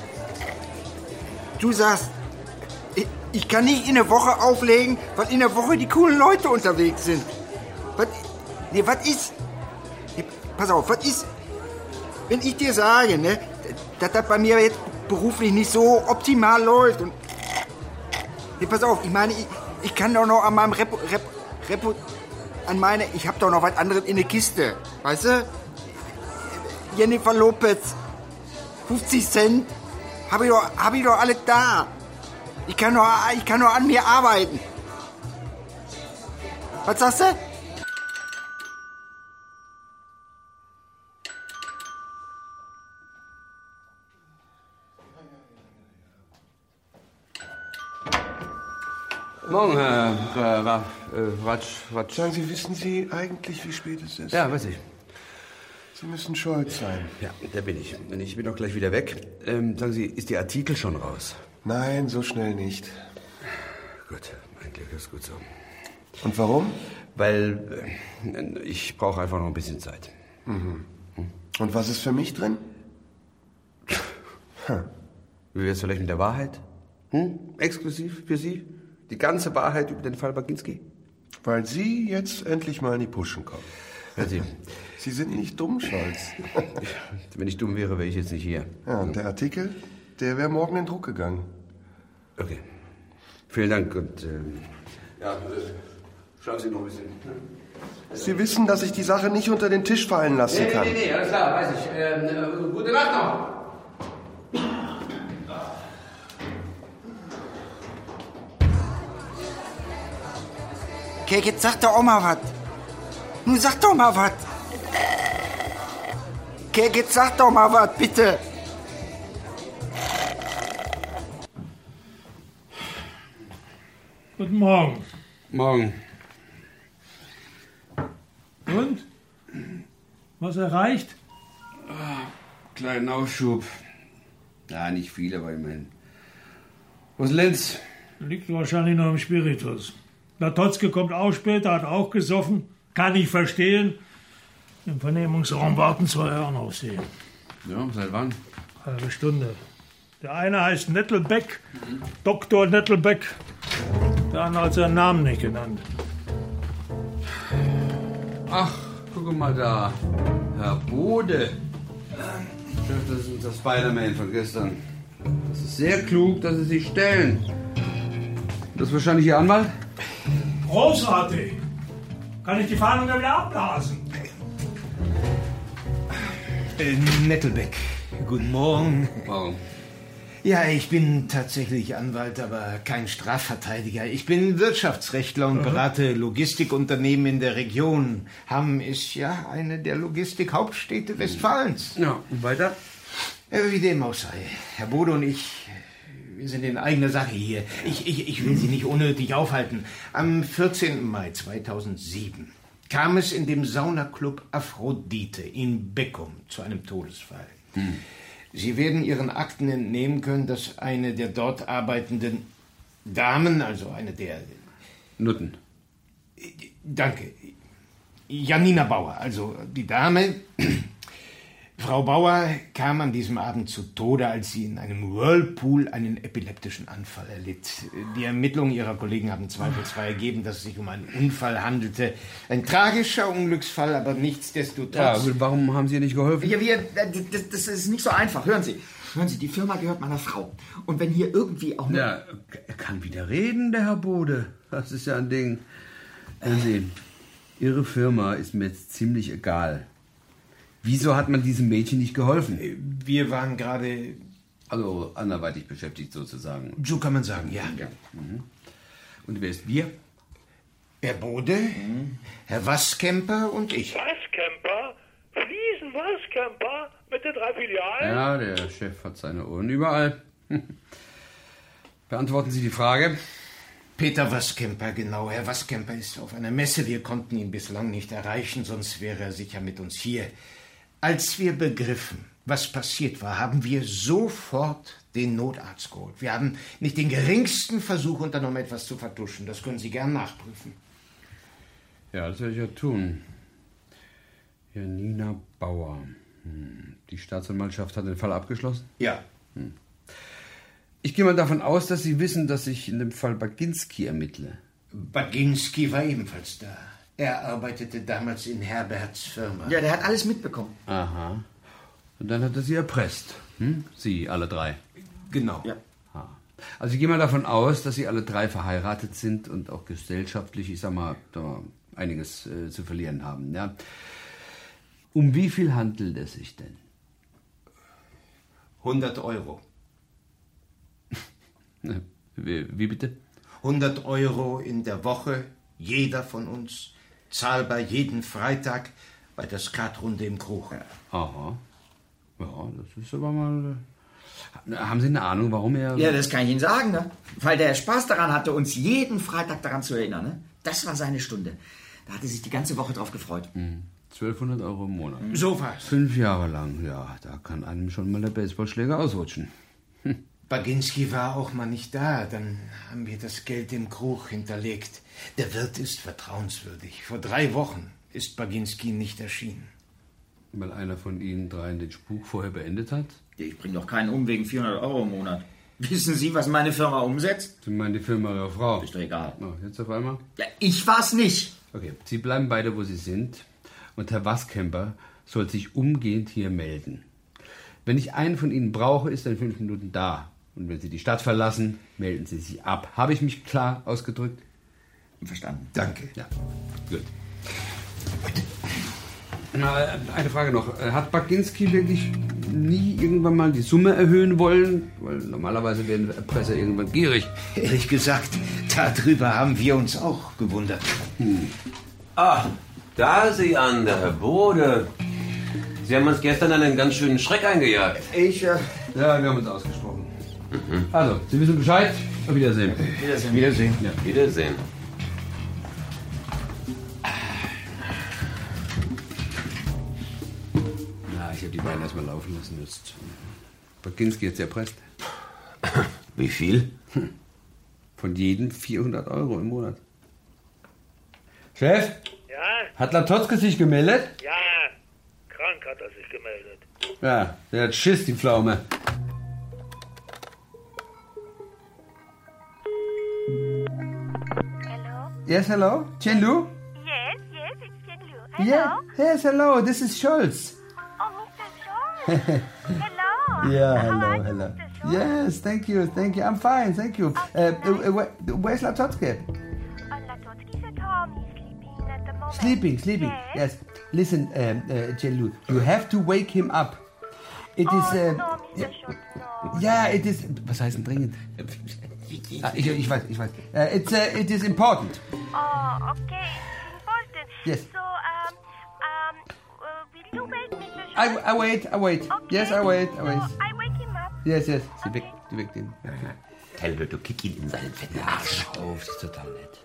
Du sagst, ich, ich kann nicht in der Woche auflegen, weil in der Woche die coolen Leute unterwegs sind. Was, nee, was ist... Nee, pass auf, was ist... Wenn ich dir sage, ne, dass das bei mir jetzt beruflich nicht so optimal läuft und... Nee, pass auf, ich meine, ich, ich kann doch noch an meinem Repo... Repo, Repo an meine... Ich hab doch noch was anderes in der Kiste, weißt du? Jennifer Lopez, fünfzig Cent, hab ich doch, hab ich doch alles da. Ich kann nur, ich kann nur an mir arbeiten. Was sagst du? Morgen, Herr äh, Ra, äh, Ratsch, Ratsch. Sagen Sie, wissen Sie eigentlich, wie spät es ist? Ja, weiß ich. Sie müssen Scholz sein. Ja, der bin ich. Und ich bin auch gleich wieder weg. Ähm, sagen Sie, ist Ihr Artikel schon raus? Nein, so schnell nicht. Gut, mein Glück ist gut so. Und warum? Weil äh, ich brauche einfach noch ein bisschen Zeit. Mhm. Und was ist für mich drin? Hm. Wie wär's vielleicht mit der Wahrheit? Hm? Exklusiv für Sie? Die ganze Wahrheit über den Fall Baginski? Weil Sie jetzt endlich mal in die Puschen kommen. Hören Sie. Sie sind nicht dumm, Scholz. Wenn ich dumm wäre, wäre ich jetzt nicht hier. Ja, und der Artikel, der wäre morgen in Druck gegangen. Okay. Vielen Dank und... Ähm, ja, äh, schauen Sie noch ein bisschen. Sie wissen, dass ich die Sache nicht unter den Tisch fallen lassen nee, kann. Nee, nee, nee, alles klar, weiß ich. Ähm, äh, gute Nacht noch. Okay, jetzt sag doch auch mal was. Nun sag doch mal was. Okay, jetzt sag doch mal was, bitte. Guten Morgen. Morgen. Und? Was erreicht? Ah, kleinen Aufschub. Ja, nicht viel, aber immerhin. Wo ist Lenz? Liegt wahrscheinlich noch im Spiritus. Latotzke kommt auch später, hat auch gesoffen. Kann ich verstehen. Im Vernehmungsraum warten zwei Herren auf Sie. Ja, seit wann? Halbe Stunde. Der eine heißt Nettelbeck, mhm. Doktor Nettelbeck. Der andere hat seinen Namen nicht genannt. Ach, guck mal da. Herr Bode. Chef, das ist unser Spider-Man von gestern. Das ist sehr klug, dass Sie sich stellen. Das ist wahrscheinlich Ihr Anwalt? Großartig. Kann ich die Fahndung da wieder abblasen? Äh, Nettelbeck, guten Morgen. Morgen. Ja, ich bin tatsächlich Anwalt, aber kein Strafverteidiger. Ich bin Wirtschaftsrechtler und berate Logistikunternehmen in der Region. Hamm ist ja eine der Logistikhauptstädte Westfalens. Ja, und weiter? Äh, wie dem auch sei. Herr Bode und ich, wir sind in eigener Sache hier. Ich, ich, ich will Sie nicht unnötig aufhalten. Am vierzehnten Mai zweitausendsieben kam es in dem Saunaclub Aphrodite in Beckum zu einem Todesfall. Hm. Sie werden Ihren Akten entnehmen können, dass eine der dort arbeitenden Damen, also eine der... Nutten. Danke. Janina Bauer, also die Dame... Frau Bauer kam an diesem Abend zu Tode, als sie in einem Whirlpool einen epileptischen Anfall erlitt. Die Ermittlungen ihrer Kollegen haben zweifelsfrei ergeben, dass es sich um einen Unfall handelte. Ein tragischer Unglücksfall, aber nichtsdestotrotz... Ja, aber warum haben Sie ihr nicht geholfen? Ja, wir, das, das ist nicht so einfach. Hören Sie, hören Sie, die Firma gehört meiner Frau. Und wenn hier irgendwie auch nur... Ja, er kann wieder reden, der Herr Bode. Das ist ja ein Ding. Hören Sie, Ihre Firma ist mir jetzt ziemlich egal. Wieso hat man diesem Mädchen nicht geholfen? Wir waren gerade... Also anderweitig beschäftigt sozusagen. So kann man sagen, ja. ja. Mhm. Und wer ist wir? Herr Bode, mhm. Herr Waskemper und ich. Waskemper? Fliesen Waskemper? Mit den drei Filialen? Ja, der Chef hat seine Ohren überall. Beantworten Sie die Frage. Peter Waskemper, genau. Herr Waskemper ist auf einer Messe. Wir konnten ihn bislang nicht erreichen, sonst wäre er sicher mit uns hier. Als wir begriffen, was passiert war, haben wir sofort den Notarzt geholt. Wir haben nicht den geringsten Versuch unternommen, etwas zu vertuschen. Das können Sie gern nachprüfen. Ja, das werde ich ja tun. Janina Bauer. Hm. Die Staatsanwaltschaft hat den Fall abgeschlossen? Ja. Hm. Ich gehe mal davon aus, dass Sie wissen, dass ich in dem Fall Baginski ermittle. Baginski war ebenfalls da. Er arbeitete damals in Herberts Firma. Ja, der hat alles mitbekommen. Aha. Und dann hat er Sie erpresst. Hm? Sie, alle drei. Genau. Ja. Ah. Also ich gehe mal davon aus, dass Sie alle drei verheiratet sind und auch gesellschaftlich, ich sag mal, da einiges äh, zu verlieren haben. Ja? Um wie viel handelt es sich denn? hundert Euro. Wie, wie bitte? hundert Euro in der Woche, jeder von uns, zahlbar jeden Freitag bei der Skatrunde im Krug. Aha. Ja, das ist aber mal... Haben Sie eine Ahnung, warum er... Ja, das kann ich Ihnen sagen, ne? Weil der Spaß daran hatte, uns jeden Freitag daran zu erinnern, ne? Das war seine Stunde. Da hatte sich die ganze Woche drauf gefreut. Hm. zwölfhundert Euro im Monat. So was. Fünf Jahre lang, ja. Da kann einem schon mal der Baseballschläger ausrutschen. Hm. Baginski war auch mal nicht da. Dann haben wir das Geld im Krug hinterlegt. Der Wirt ist vertrauenswürdig. Vor drei Wochen ist Baginski nicht erschienen. Weil einer von Ihnen dreien den Spuk vorher beendet hat? Ich bringe doch keinen um wegen vierhundert Euro im Monat. Wissen Sie, was meine Firma umsetzt? Sie meinen die Firma Ihrer Frau? Ist doch egal. Oh, jetzt auf einmal? Ja, ich war's nicht. Okay, Sie bleiben beide, wo Sie sind. Und Herr Waskemper soll sich umgehend hier melden. Wenn ich einen von Ihnen brauche, ist er in fünf Minuten da. Und wenn Sie die Stadt verlassen, melden Sie sich ab. Habe ich mich klar ausgedrückt? Verstanden. Danke. Ja, gut. Na, eine Frage noch. Hat Baginski wirklich nie irgendwann mal die Summe erhöhen wollen? Weil normalerweise werden Erpresser irgendwann gierig. Ehrlich gesagt, darüber haben wir uns auch gewundert. Hm. Ah, da Sie an, der Herr Bode. Sie haben uns gestern einen ganz schönen Schreck eingejagt. Ich, äh... Ja, wir haben uns ausgesprochen. Mhm. Also, Sie wissen Bescheid. Auf Wiedersehen. Wiedersehen. Wiedersehen. Ja, Wiedersehen. Ja, ich habe die beiden erstmal laufen lassen. Jetzt Baginski jetzt erpresst. Wie viel? Von jedem vierhundert Euro im Monat. Chef? Ja? Hat Latotzke sich gemeldet? Ja, krank hat er sich gemeldet. Ja, der hat Schiss, die Pflaume. Hello? Yes, hello? Chen-Lu? Yes, yes, it's Chen-Lu. Hello? Yeah, yes, hello, this is Scholz. Oh, Mister Scholz. Hello. Yeah, How hello, are you, hello. Mister Scholz? Yes, thank you, thank you. I'm fine, thank you. Uh, uh, where, where's Latotzke? Oh, Latotzki's at home. He's sleeping at the moment. Sleeping, sleeping. Yes. Yes. Listen, um, uh, Chen-Lu, you have to wake him up. It oh, is. Uh, no, Mister Scholz, no. Ja, it is. Was heißt denn dringend? Ah, ich, ich weiß, ich weiß. Uh, it's, uh, it is important. Oh, okay. It's important. Yes. So, um, um, uh, will you wait, Mister Scholz? I, I wait, I wait. Okay. Yes, I wait, I wait. So, I wake him up. Yes, yes. Sie weg, sie weg den. Telbe, du kick ihn in seinen fetten Arsch. Auf, das ist total nett.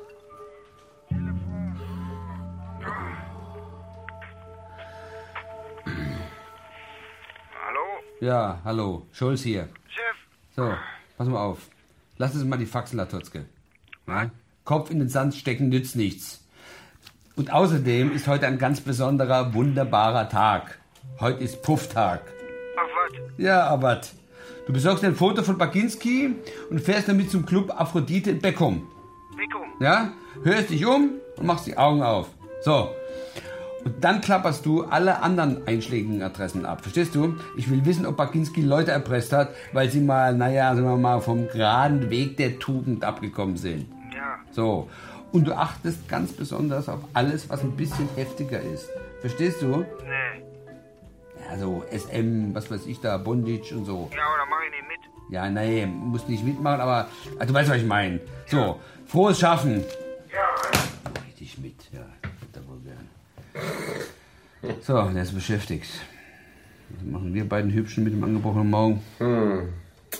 Hallo? Ja, hallo. Scholz hier. Chef? So, pass mal auf. Lass uns mal die Faxen, Latotzke. Ja? Kopf in den Sand stecken nützt nichts. Und außerdem ist heute ein ganz besonderer, wunderbarer Tag. Heute ist Pufftag. Ach, was? Ja, aber du besorgst ein Foto von Baginski und fährst damit zum Club Aphrodite in Beckum. Beckum? Ja? Hörst dich um und machst die Augen auf. So. Und dann klapperst du alle anderen einschlägigen Adressen ab. Verstehst du? Ich will wissen, ob Baginski Leute erpresst hat, weil sie mal, naja, sagen wir mal, vom geraden Weg der Tugend abgekommen sind. Ja. So. Und du achtest ganz besonders auf alles, was ein bisschen heftiger ist. Verstehst du? Nee. Ja, so S M, was weiß ich da, Bondage und so. Ja, aber mach ich nicht mit. Ja, nee, musst nicht mitmachen, aber ah, du weißt, was ich meine. So, frohes Schaffen. Ja. Richtig mit, ja. Da wohl gern. So, der ist beschäftigt. Was machen wir beiden Hübschen mit dem angebrochenen Magen? Hm.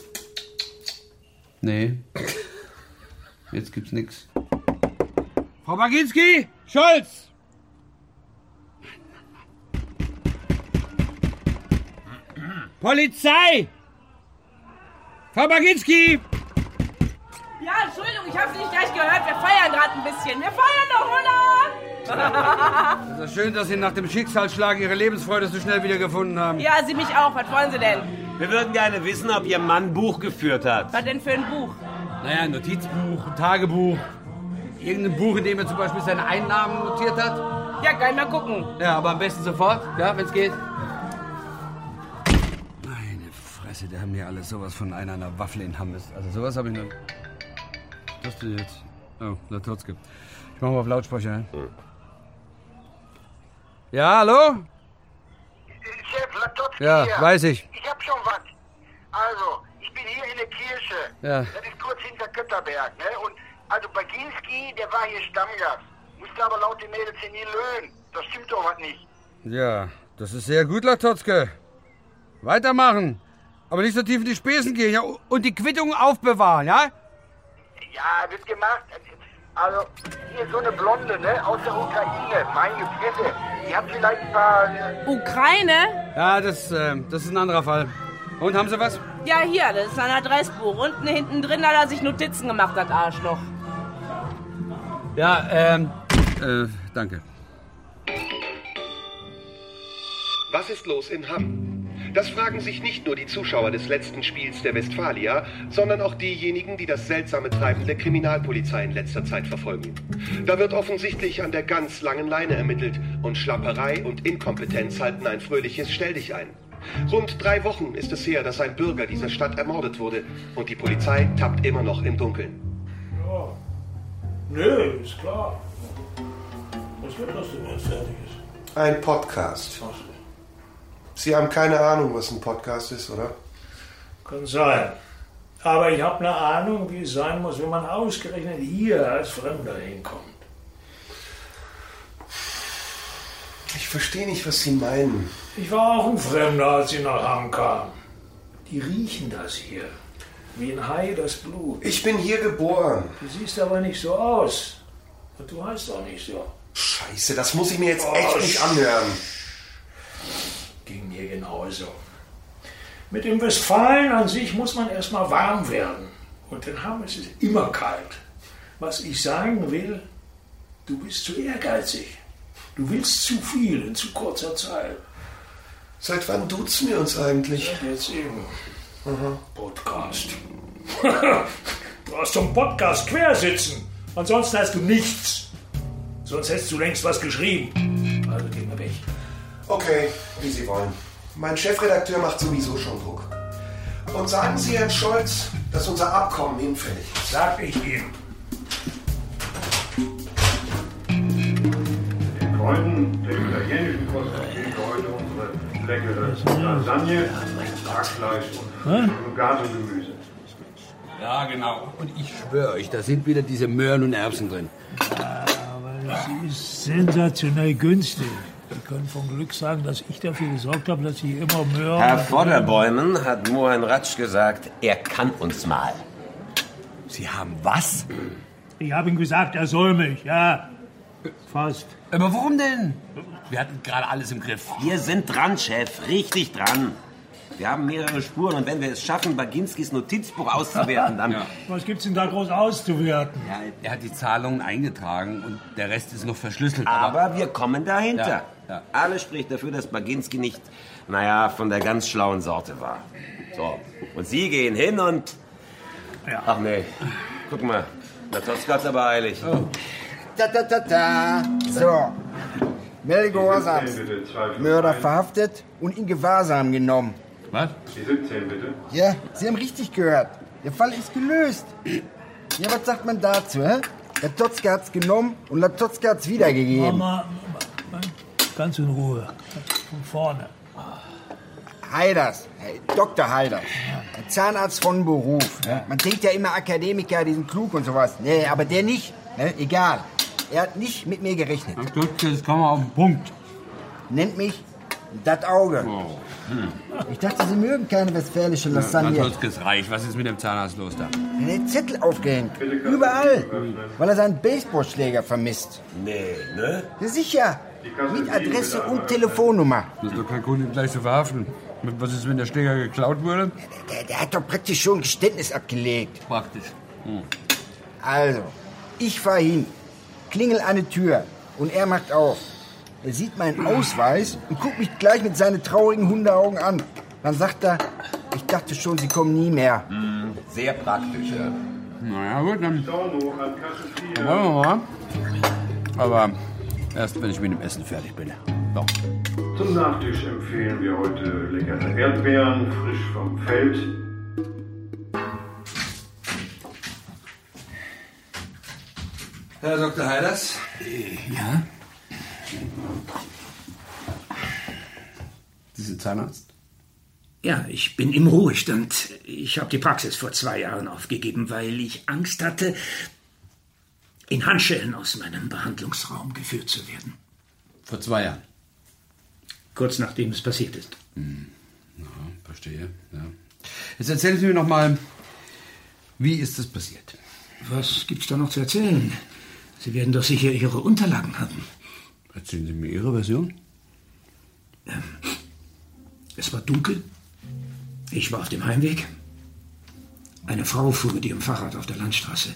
Nee. Jetzt gibt's nix. Frau Baginski, Scholz! Polizei! Frau Baginski! Ja, Entschuldigung, ich hab's nicht gleich gehört. Wir feiern gerade ein bisschen. Wir feiern doch, Hurra! Es ist schön, dass Sie nach dem Schicksalsschlag Ihre Lebensfreude so schnell wiedergefunden haben. Ja, Sie mich auch. Was wollen Sie denn? Wir würden gerne wissen, ob Ihr Mann Buch geführt hat. Was denn für ein Buch? Naja, ein Notizbuch, ein Tagebuch. Irgendein Buch, in dem er zum Beispiel seine Einnahmen notiert hat. Ja, kann ich mal gucken. Ja, aber am besten sofort, ja, wenn's geht. Meine Fresse, der haben hier alles sowas von einer, einer Waffel in Hammes. Also sowas habe ich noch... Was ist denn jetzt? Oh, Latotzke. Ich mach mal auf Lautsprecher. Hm. Ja, hallo? Chef, Latotzki Ja, hier. weiß ich. Ich hab schon was. Also, ich bin hier in der Kirche. Ja. Das ist kurz hinter Götterberg, ne? Und also Baginski, der war hier Stammgast. Musste aber laut den Mädels hier nie löhnen. Das stimmt doch was nicht. Ja, das ist sehr gut, Latotzke. Weitermachen. Aber nicht so tief in die Spesen gehen, ja? Und die Quittung aufbewahren, ja? Ja, wird gemacht. Also, hier so eine Blonde, ne? Aus der Ukraine. Meine Fresse. Die hat vielleicht ein paar... Äh Ukraine? Ja, das, äh, das ist ein anderer Fall. Und, haben Sie was? Ja, hier, das ist ein Adressbuch. Unten hinten drin hat er sich Notizen gemacht, das Arschloch. Ja, ähm... Äh, danke. Was ist los in Hamm? Das fragen sich nicht nur die Zuschauer des letzten Spiels der Westfalia, sondern auch diejenigen, die das seltsame Treiben der Kriminalpolizei in letzter Zeit verfolgen. Da wird offensichtlich an der ganz langen Leine ermittelt und Schlamperei und Inkompetenz halten ein fröhliches Stelldichein. Rund drei Wochen ist es her, dass ein Bürger dieser Stadt ermordet wurde und die Polizei tappt immer noch im Dunkeln. Ja. Nö, ist klar. Was wird das denn, wenn es fertig ist? Ein Podcast. Sie haben keine Ahnung, was ein Podcast ist, oder? Kann sein. Aber ich habe eine Ahnung, wie es sein muss, wenn man ausgerechnet hier als Fremder hinkommt. Ich verstehe nicht, was Sie meinen. Ich war auch ein Fremder, als ich nach Hamm kam. Die riechen das hier. Wie ein Hai das Blut. Ich bin hier geboren. Du siehst aber nicht so aus. Und du heißt auch nicht so. Scheiße, das muss ich mir jetzt Oh, echt nicht anhören. Ging mir genauso. Mit dem Westfalen an sich muss man erstmal warm werden. Und in Hamm ist es immer kalt. Was ich sagen will, du bist zu ehrgeizig. Du willst zu viel in zu kurzer Zeit. Seit wann duzen wir uns eigentlich? Ja, jetzt eben. Aha. Podcast. Du hast zum Podcast quersitzen. Ansonsten hast du nichts. Sonst hättest du längst was geschrieben. Also geh mal weg. Okay, wie Sie wollen. Mein Chefredakteur macht sowieso schon Druck. Und sagen Sie Herrn Scholz, dass unser Abkommen hinfällig ist. Sag ich ihm. Den Freunden der italienischen Kost empfehlen wir heute unsere leckere Lasagne, Hackfleisch und Nugato-Gemüse. Ja, genau. Und ich schwöre euch, da sind wieder diese Möhren und Erbsen drin. Aber das ist sensationell günstig. Sie können von Glück sagen, dass ich dafür gesorgt habe, dass Sie immer Möhren... Herr Vorderbäumen hat Mohan Ratsch gesagt, er kann uns mal. Sie haben was? Ich habe ihm gesagt, er soll mich, ja. Fast. Aber warum denn? Wir hatten gerade alles im Griff. Wir sind dran, Chef, richtig dran. Wir haben mehrere Spuren und wenn wir es schaffen, Baginskis Notizbuch auszuwerten, dann... Ja. Was gibt's denn da groß auszuwerten? Ja, er hat die Zahlungen eingetragen und der Rest ist noch verschlüsselt. Aber, aber wir kommen dahinter. Ja, ja. Alles spricht dafür, dass Baginski nicht, naja, von der ganz schlauen Sorte war. So, und Sie gehen hin und... Ja. Ach nee, guck mal, Natotzka hat's aber eilig. Oh. Da, da, da, da. So. Melde Gehorsams. Mörder verhaftet und in Gewahrsam genommen. Was? Die siebzehn, bitte. Ja, Sie haben richtig gehört. Der Fall ist gelöst. Ja, was sagt man dazu, hä? Latotzka hat's genommen und Latotzka hat's wiedergegeben. Mama, Mama, ganz in Ruhe. Von vorne. Heiders, hey, Doktor Heiders. Ein Zahnarzt von Beruf. Ja. Man denkt ja immer, Akademiker, die sind klug und sowas. Nee, aber der nicht. Ne? Egal. Er hat nicht mit mir gerechnet. Das kann man auf den Punkt. Nennt mich das Auge. Oh. Hm. Ich dachte, Sie mögen keine westfälische Lasagne. Natotzka ist reich. Was ist mit dem Zahnarzt los da? Er hat Zettel aufgehängt. Überall. Weil er seinen Baseballschläger vermisst. Nee, ne? Ja, sicher. Mit Adresse und Telefonnummer. Das ist doch kein Grund, ihn gleich zu verhaften. Was ist, wenn der Schläger geklaut wurde? Der, der hat doch praktisch schon Geständnis abgelegt. Praktisch. Hm. Also, ich fahr hin, klingel an die Tür und er macht auf. Er sieht meinen Ausweis und guckt mich gleich mit seinen traurigen Hundeaugen an. Dann sagt er, ich dachte schon, Sie kommen nie mehr. Hm, sehr praktisch, ja. Naja, gut, dann, dann wollen wir mal. Aber erst, wenn ich mit dem Essen fertig bin. So. Zum Nachtisch empfehlen wir heute leckere Erdbeeren, frisch vom Feld. Herr Doktor Heiders? Ja? Sie sind Zahnarzt? Ja, ich bin im Ruhestand. Ich habe die Praxis vor zwei Jahren aufgegeben, weil ich Angst hatte, in Handschellen aus meinem Behandlungsraum geführt zu werden. Vor zwei Jahren? Kurz nachdem es passiert ist. Hm. Ja, verstehe. Ja. Jetzt erzählen Sie mir noch mal, wie ist das passiert? Was gibt's da noch zu erzählen? Sie werden doch sicher Ihre Unterlagen haben. Erzählen Sie mir Ihre Version? Ähm, es war dunkel. Ich war auf dem Heimweg. Eine Frau fuhr mit ihrem Fahrrad auf der Landstraße.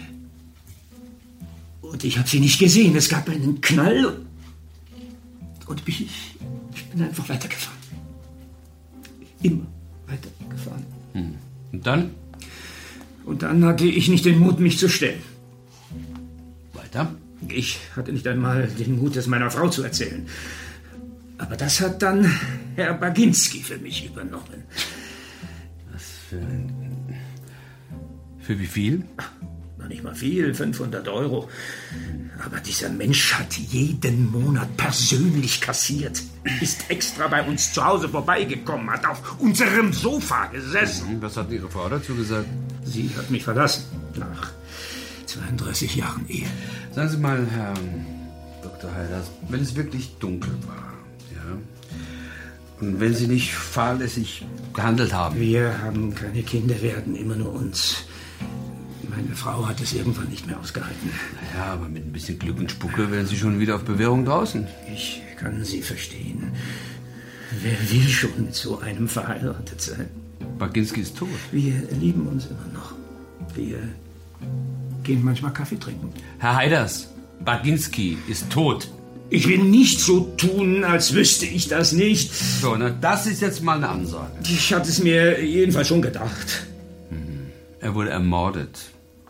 Und ich habe sie nicht gesehen. Es gab einen Knall. Und ich, ich bin einfach weitergefahren. Immer weitergefahren. Hm. Und dann? Und dann hatte ich nicht den Mut, mich zu stellen. Weiter? Ich hatte nicht einmal den Mut, es meiner Frau zu erzählen. Aber das hat dann Herr Baginski für mich übernommen. Was für ein... Für wie viel? Noch nicht mal viel, fünfhundert Euro. Aber dieser Mensch hat jeden Monat persönlich kassiert. Ist extra bei uns zu Hause vorbeigekommen, hat auf unserem Sofa gesessen. Was hat Ihre Frau dazu gesagt? Sie hat mich verlassen, nach zweiunddreißig Jahren Ehe. Sagen Sie mal, Herr Doktor Heiders, wenn es wirklich dunkel war, ja, und wenn Sie nicht fahrlässig gehandelt haben. Wir haben keine Kinder, wir hatten immer nur uns. Meine Frau hat es irgendwann nicht mehr ausgehalten. Naja, aber mit ein bisschen Glück und Spucke wären Sie schon wieder auf Bewährung draußen. Ich kann Sie verstehen. Wer will schon mit so einem verheiratet sein? Baginski ist tot. Wir lieben uns immer noch. Wir gehen manchmal Kaffee trinken. Herr Heiders, Baginski ist tot. Ich will nicht so tun, als wüsste ich das nicht. So, na, das ist jetzt mal eine Ansage. Ich hatte es mir jedenfalls schon gedacht. Er wurde ermordet.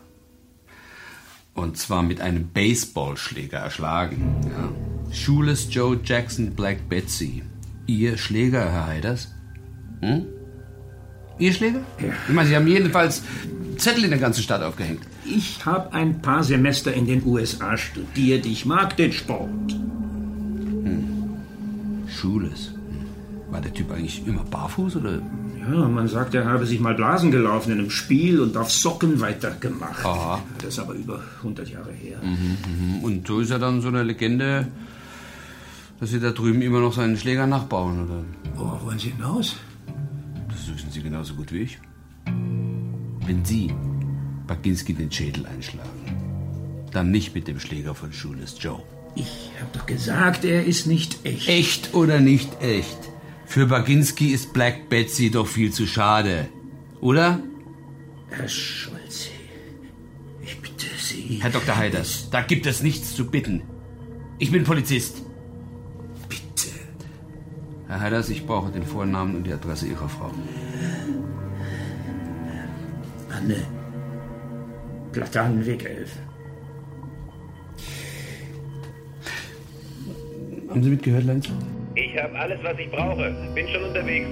Und zwar mit einem Baseballschläger erschlagen. Ja. Shoeless Joe Jackson Black Betsy. Ihr Schläger, Herr Heiders? Hm? Ihr Schläger? Ja. Ich meine, Sie haben jedenfalls Zettel in der ganzen Stadt aufgehängt. Ich habe ein paar Semester in den U S A studiert. Ich mag den Sport. Hm. Shoeless. War der Typ eigentlich immer barfuß, oder? Ja, man sagt, er habe sich mal Blasen gelaufen in einem Spiel und auf Socken weitergemacht. Aha. Das ist aber über hundert Jahre her. Mhm, mhm. Und so ist er dann so eine Legende, dass Sie da drüben immer noch seinen Schläger nachbauen, oder? Worauf wollen Sie hinaus? Das wissen Sie genauso gut wie ich. Wenn Sie Baginski den Schädel einschlagen, dann nicht mit dem Schläger von Shoeless Joe. Ich habe doch gesagt, er ist nicht echt. Echt oder nicht echt? Für Baginski ist Black Betsy doch viel zu schade. Oder? Herr Scholze, ich bitte Sie. Herr Doktor Heiders, da gibt es nichts zu bitten. Ich bin Polizist. Bitte. Herr Heiders, ich brauche den Vornamen und die Adresse Ihrer Frau. Anne. Platanenweg elf. Haben Sie mitgehört, Lenz? Ich habe alles, was ich brauche. Bin schon unterwegs.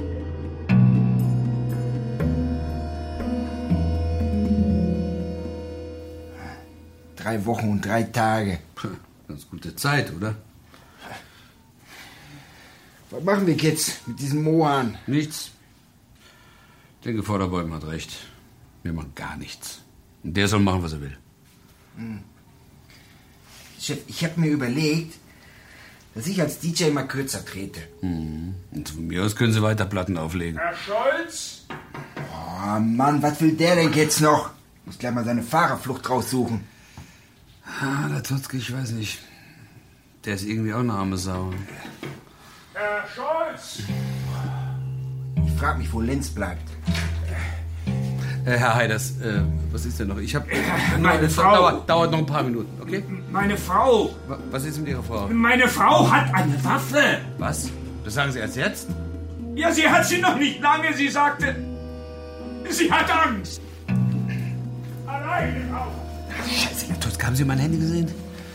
Drei Wochen und drei Tage. Ganz gute Zeit, oder? Was machen wir jetzt mit diesem Mohan? Nichts. Ich denke, Vorderbäumen hat recht. Wir machen gar nichts. Und der soll machen, was er will. Hm. Chef, ich habe mir überlegt, dass ich als D J mal kürzer trete. Mhm. Und von mir aus können Sie weiter Platten auflegen. Herr Scholz? Oh Mann, was will der denn jetzt noch? Muss gleich mal seine Fahrerflucht raussuchen. Ah, der Tutzke, ich weiß nicht. Der ist irgendwie auch eine arme Sau. Herr Scholz? Ich frag mich, wo Lenz bleibt. Äh, Herr Heiders, äh, was ist denn noch? Ich hab... Äh, meine das Frau... Dauert, dauert noch ein paar Minuten, okay? Meine Frau... Was ist mit Ihrer Frau? Meine Frau hat eine Waffe. Was? Das sagen Sie erst jetzt? Ja, sie hat sie noch nicht lange. Sie sagte, sie hat Angst. Alleine auf! Scheiße, Herr Tutzke, haben Sie mein Handy gesehen?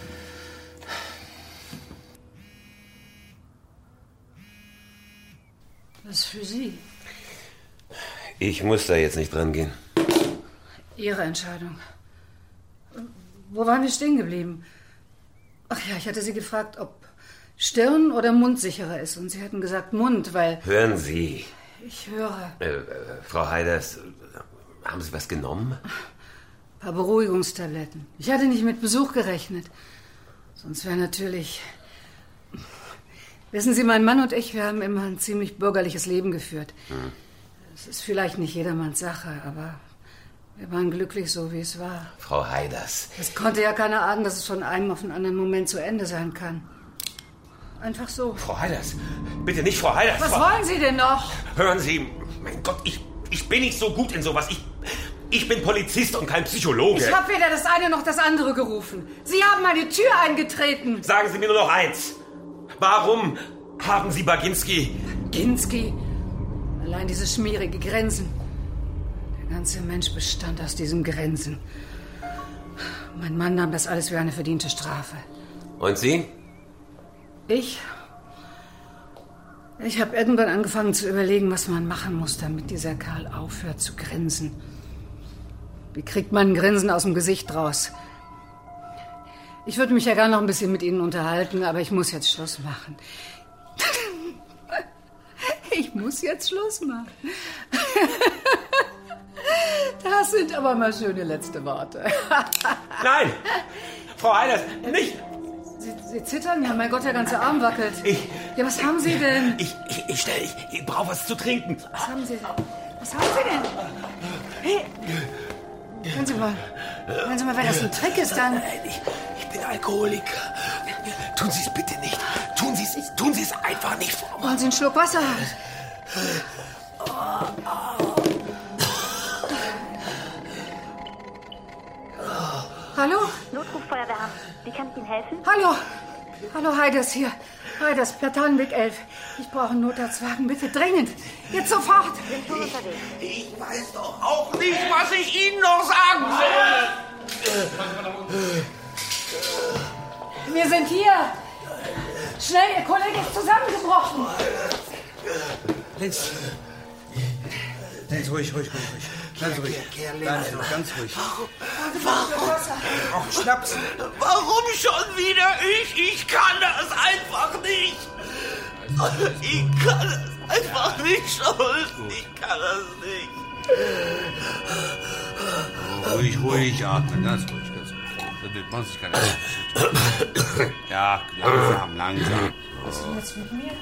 Was für Sie? Ich muss da jetzt nicht dran gehen. Ihre Entscheidung. Wo waren wir stehen geblieben? Ach ja, ich hatte Sie gefragt, ob Stirn oder Mund sicherer ist. Und Sie hatten gesagt Mund, weil... Hören Sie. Ich höre. Äh, äh, Frau Heiders, haben Sie was genommen? Ein paar Beruhigungstabletten. Ich hatte nicht mit Besuch gerechnet. Sonst wäre natürlich... Wissen Sie, mein Mann und ich, wir haben immer ein ziemlich bürgerliches Leben geführt. Hm. Es ist vielleicht nicht jedermanns Sache, aber wir waren glücklich so, wie es war. Frau Heiders. Es konnte ja keiner ahnen, dass es von einem auf den anderen Moment zu Ende sein kann. Einfach so. Frau Heiders, bitte nicht, Frau Heiders. Was Frau... wollen Sie denn noch? Hören Sie, mein Gott, ich, ich bin nicht so gut in sowas. Ich, ich bin Polizist und kein Psychologe. Ich habe weder das eine noch das andere gerufen. Sie haben meine Tür eingetreten. Sagen Sie mir nur noch eins. Warum haben Sie Baginski... Baginski? Allein diese schmierige Grinsen. Der ganze Mensch bestand aus diesem Grinsen. Mein Mann nahm das alles wie eine verdiente Strafe. Und Sie? Ich? Ich habe irgendwann angefangen zu überlegen, was man machen muss, damit dieser Kerl aufhört zu grinsen. Wie kriegt man ein Grinsen aus dem Gesicht raus? Ich würde mich ja gerne noch ein bisschen mit Ihnen unterhalten, aber ich muss jetzt Schluss machen. Ich muss jetzt Schluss machen. Das sind aber mal schöne letzte Worte. Nein! Frau Heiders, nicht! Sie, Sie zittern? Ja, mein Gott, der ganze Arm wackelt. Ich... Ja, was haben Sie denn? Ich, ich, ich, stell, ich, ich brauche was zu trinken. Was haben Sie denn? Was haben Sie denn? Hey! Hören Sie mal. Hören Sie mal, wenn das ein Trick ist, dann... Ich, ich bin Alkoholiker. Tun Sie es bitte nicht. Tun Sie es, tun Sie es einfach nicht, Frau. Wollen Sie einen Schluck Wasser haben? Hallo? Notrufeuerwehr Hamm. Wie kann ich Ihnen helfen? Hallo? Hallo, Heiders hier. Heiders, Platanenweg elf. Ich brauche einen Notarztwagen, bitte dringend. Jetzt sofort. Sind schon unterwegs. Ich weiß doch auch nicht, was ich Ihnen noch sagen soll. Wir sind hier. Schnell, Ihr Kollege ist zusammengebrochen. Lenz. Lenz, ruhig, ruhig, ruhig, ruhig. Ganz ruhig. Ganz, ganz ruhig. Warum? Auch Schnaps. Warum schon wieder ich? Ich kann das einfach nicht. Ich kann das einfach nicht, Scholz. Ich kann das nicht. Ruhig, ruhig atmen, ganz ruhig, ganz ruhig. Das muss ich keine Angst. Ja, langsam, langsam. Was ist denn jetzt mit mir?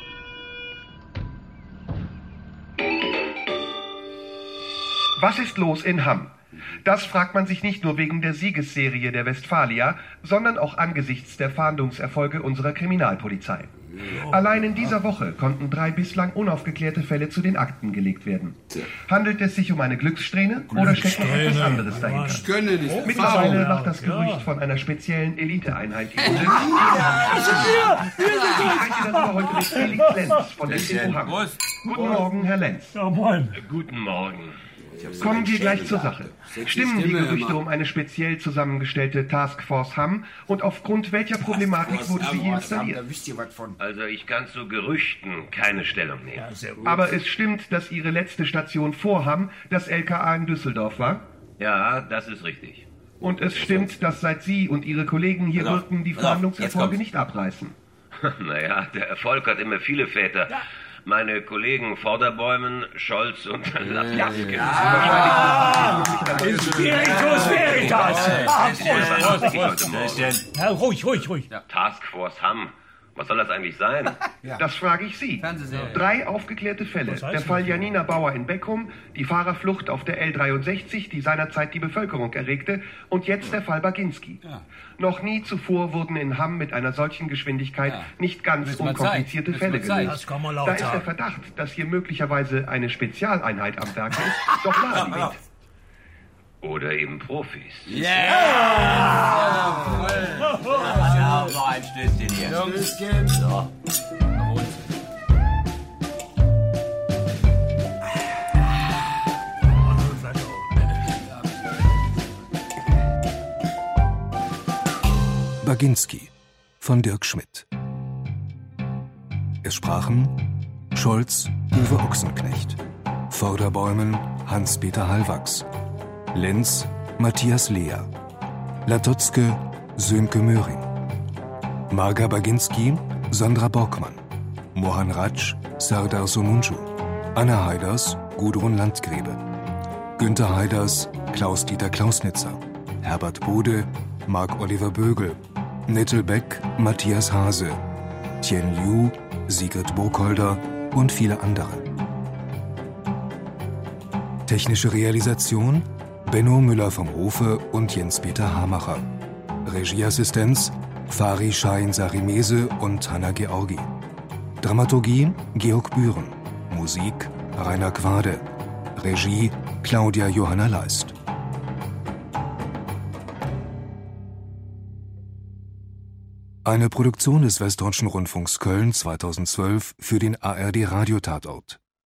Was ist los in Hamm? Das fragt man sich nicht nur wegen der Siegesserie der Westfalia, sondern auch angesichts der Fahndungserfolge unserer Kriminalpolizei. Allein in dieser Woche konnten drei bislang unaufgeklärte Fälle zu den Akten gelegt werden. Handelt es sich um eine Glückssträhne oder steckt noch etwas anderes dahinter? Mittlerweile macht das Gerücht von einer speziellen Eliteeinheit die Runde. Ich spreche darüber heute mit Felix Lenz von der C O Hamm. Guten Morgen, Herr Lenz. Ja, moin. Guten Morgen. Kommen wir gleich zur Sache. Stimmen die Gerüchte um eine speziell zusammengestellte Taskforce Hamm und aufgrund welcher Problematik wurde sie hier installiert? Also ich kann zu Gerüchten keine Stellung nehmen. Aber es stimmt, dass Ihre letzte Station vor Hamm das L K A in Düsseldorf war? Ja, das ist richtig. Und es stimmt, dass seit Sie und Ihre Kollegen hier Pass auf, wirken, die pass auf, Fahndungserfolge jetzt nicht abreißen. Naja, der Erfolg hat immer viele Väter. Meine Kollegen Vorderbäumen, Scholz und Laplaske. Ja! Spiritus Veritas! Ja, ruhig, ruhig, ruhig. Taskforce Hamm. Was soll das eigentlich sein? Das frage ich Sie. Drei aufgeklärte Fälle. Der Fall Janina Bauer in Beckum, die Fahrerflucht auf der L dreiundsechzig, die seinerzeit die Bevölkerung erregte, und jetzt der Fall Baginski. Noch nie zuvor wurden in Hamm mit einer solchen Geschwindigkeit nicht ganz unkomplizierte Fälle gelöst. Da ist der Verdacht, dass hier möglicherweise eine Spezialeinheit am Werk ist, doch naheliegend. Oder eben Profis. Ja! Ja, noch ein Stößchen hier. Stößchen. So. Baginski von Dirk Schmidt. Es sprachen Scholz, Uwe Ochsenknecht, Vorderbäumen, Hans-Peter Hallwachs, Lenz, Matthias Lea, Latotzke, Sönke Möhring, Marga Baginski, Sandra Borkmann, Mohan Raj, Serdar Somuncu, Anna Heiders, Gudrun Landgrebe, Günther Heiders, Klaus-Dieter Klausnitzer, Herbert Bode, Marc-Oliver Bögel, Nettel Beck, Matthias Hase, Tien Liu, Sigrid Burkholder und viele andere. Technische Realisation Benno Müller vom Hofe und Jens-Peter Hamacher. Regieassistenz Fari Shahin Sarimese und Hanna Georgi. Dramaturgie Georg Bühren. Musik Rainer Quade. Regie Claudia Johanna Leist. Eine Produktion des Westdeutschen Rundfunks Köln zweitausendzwölf für den A R D Radiotatort.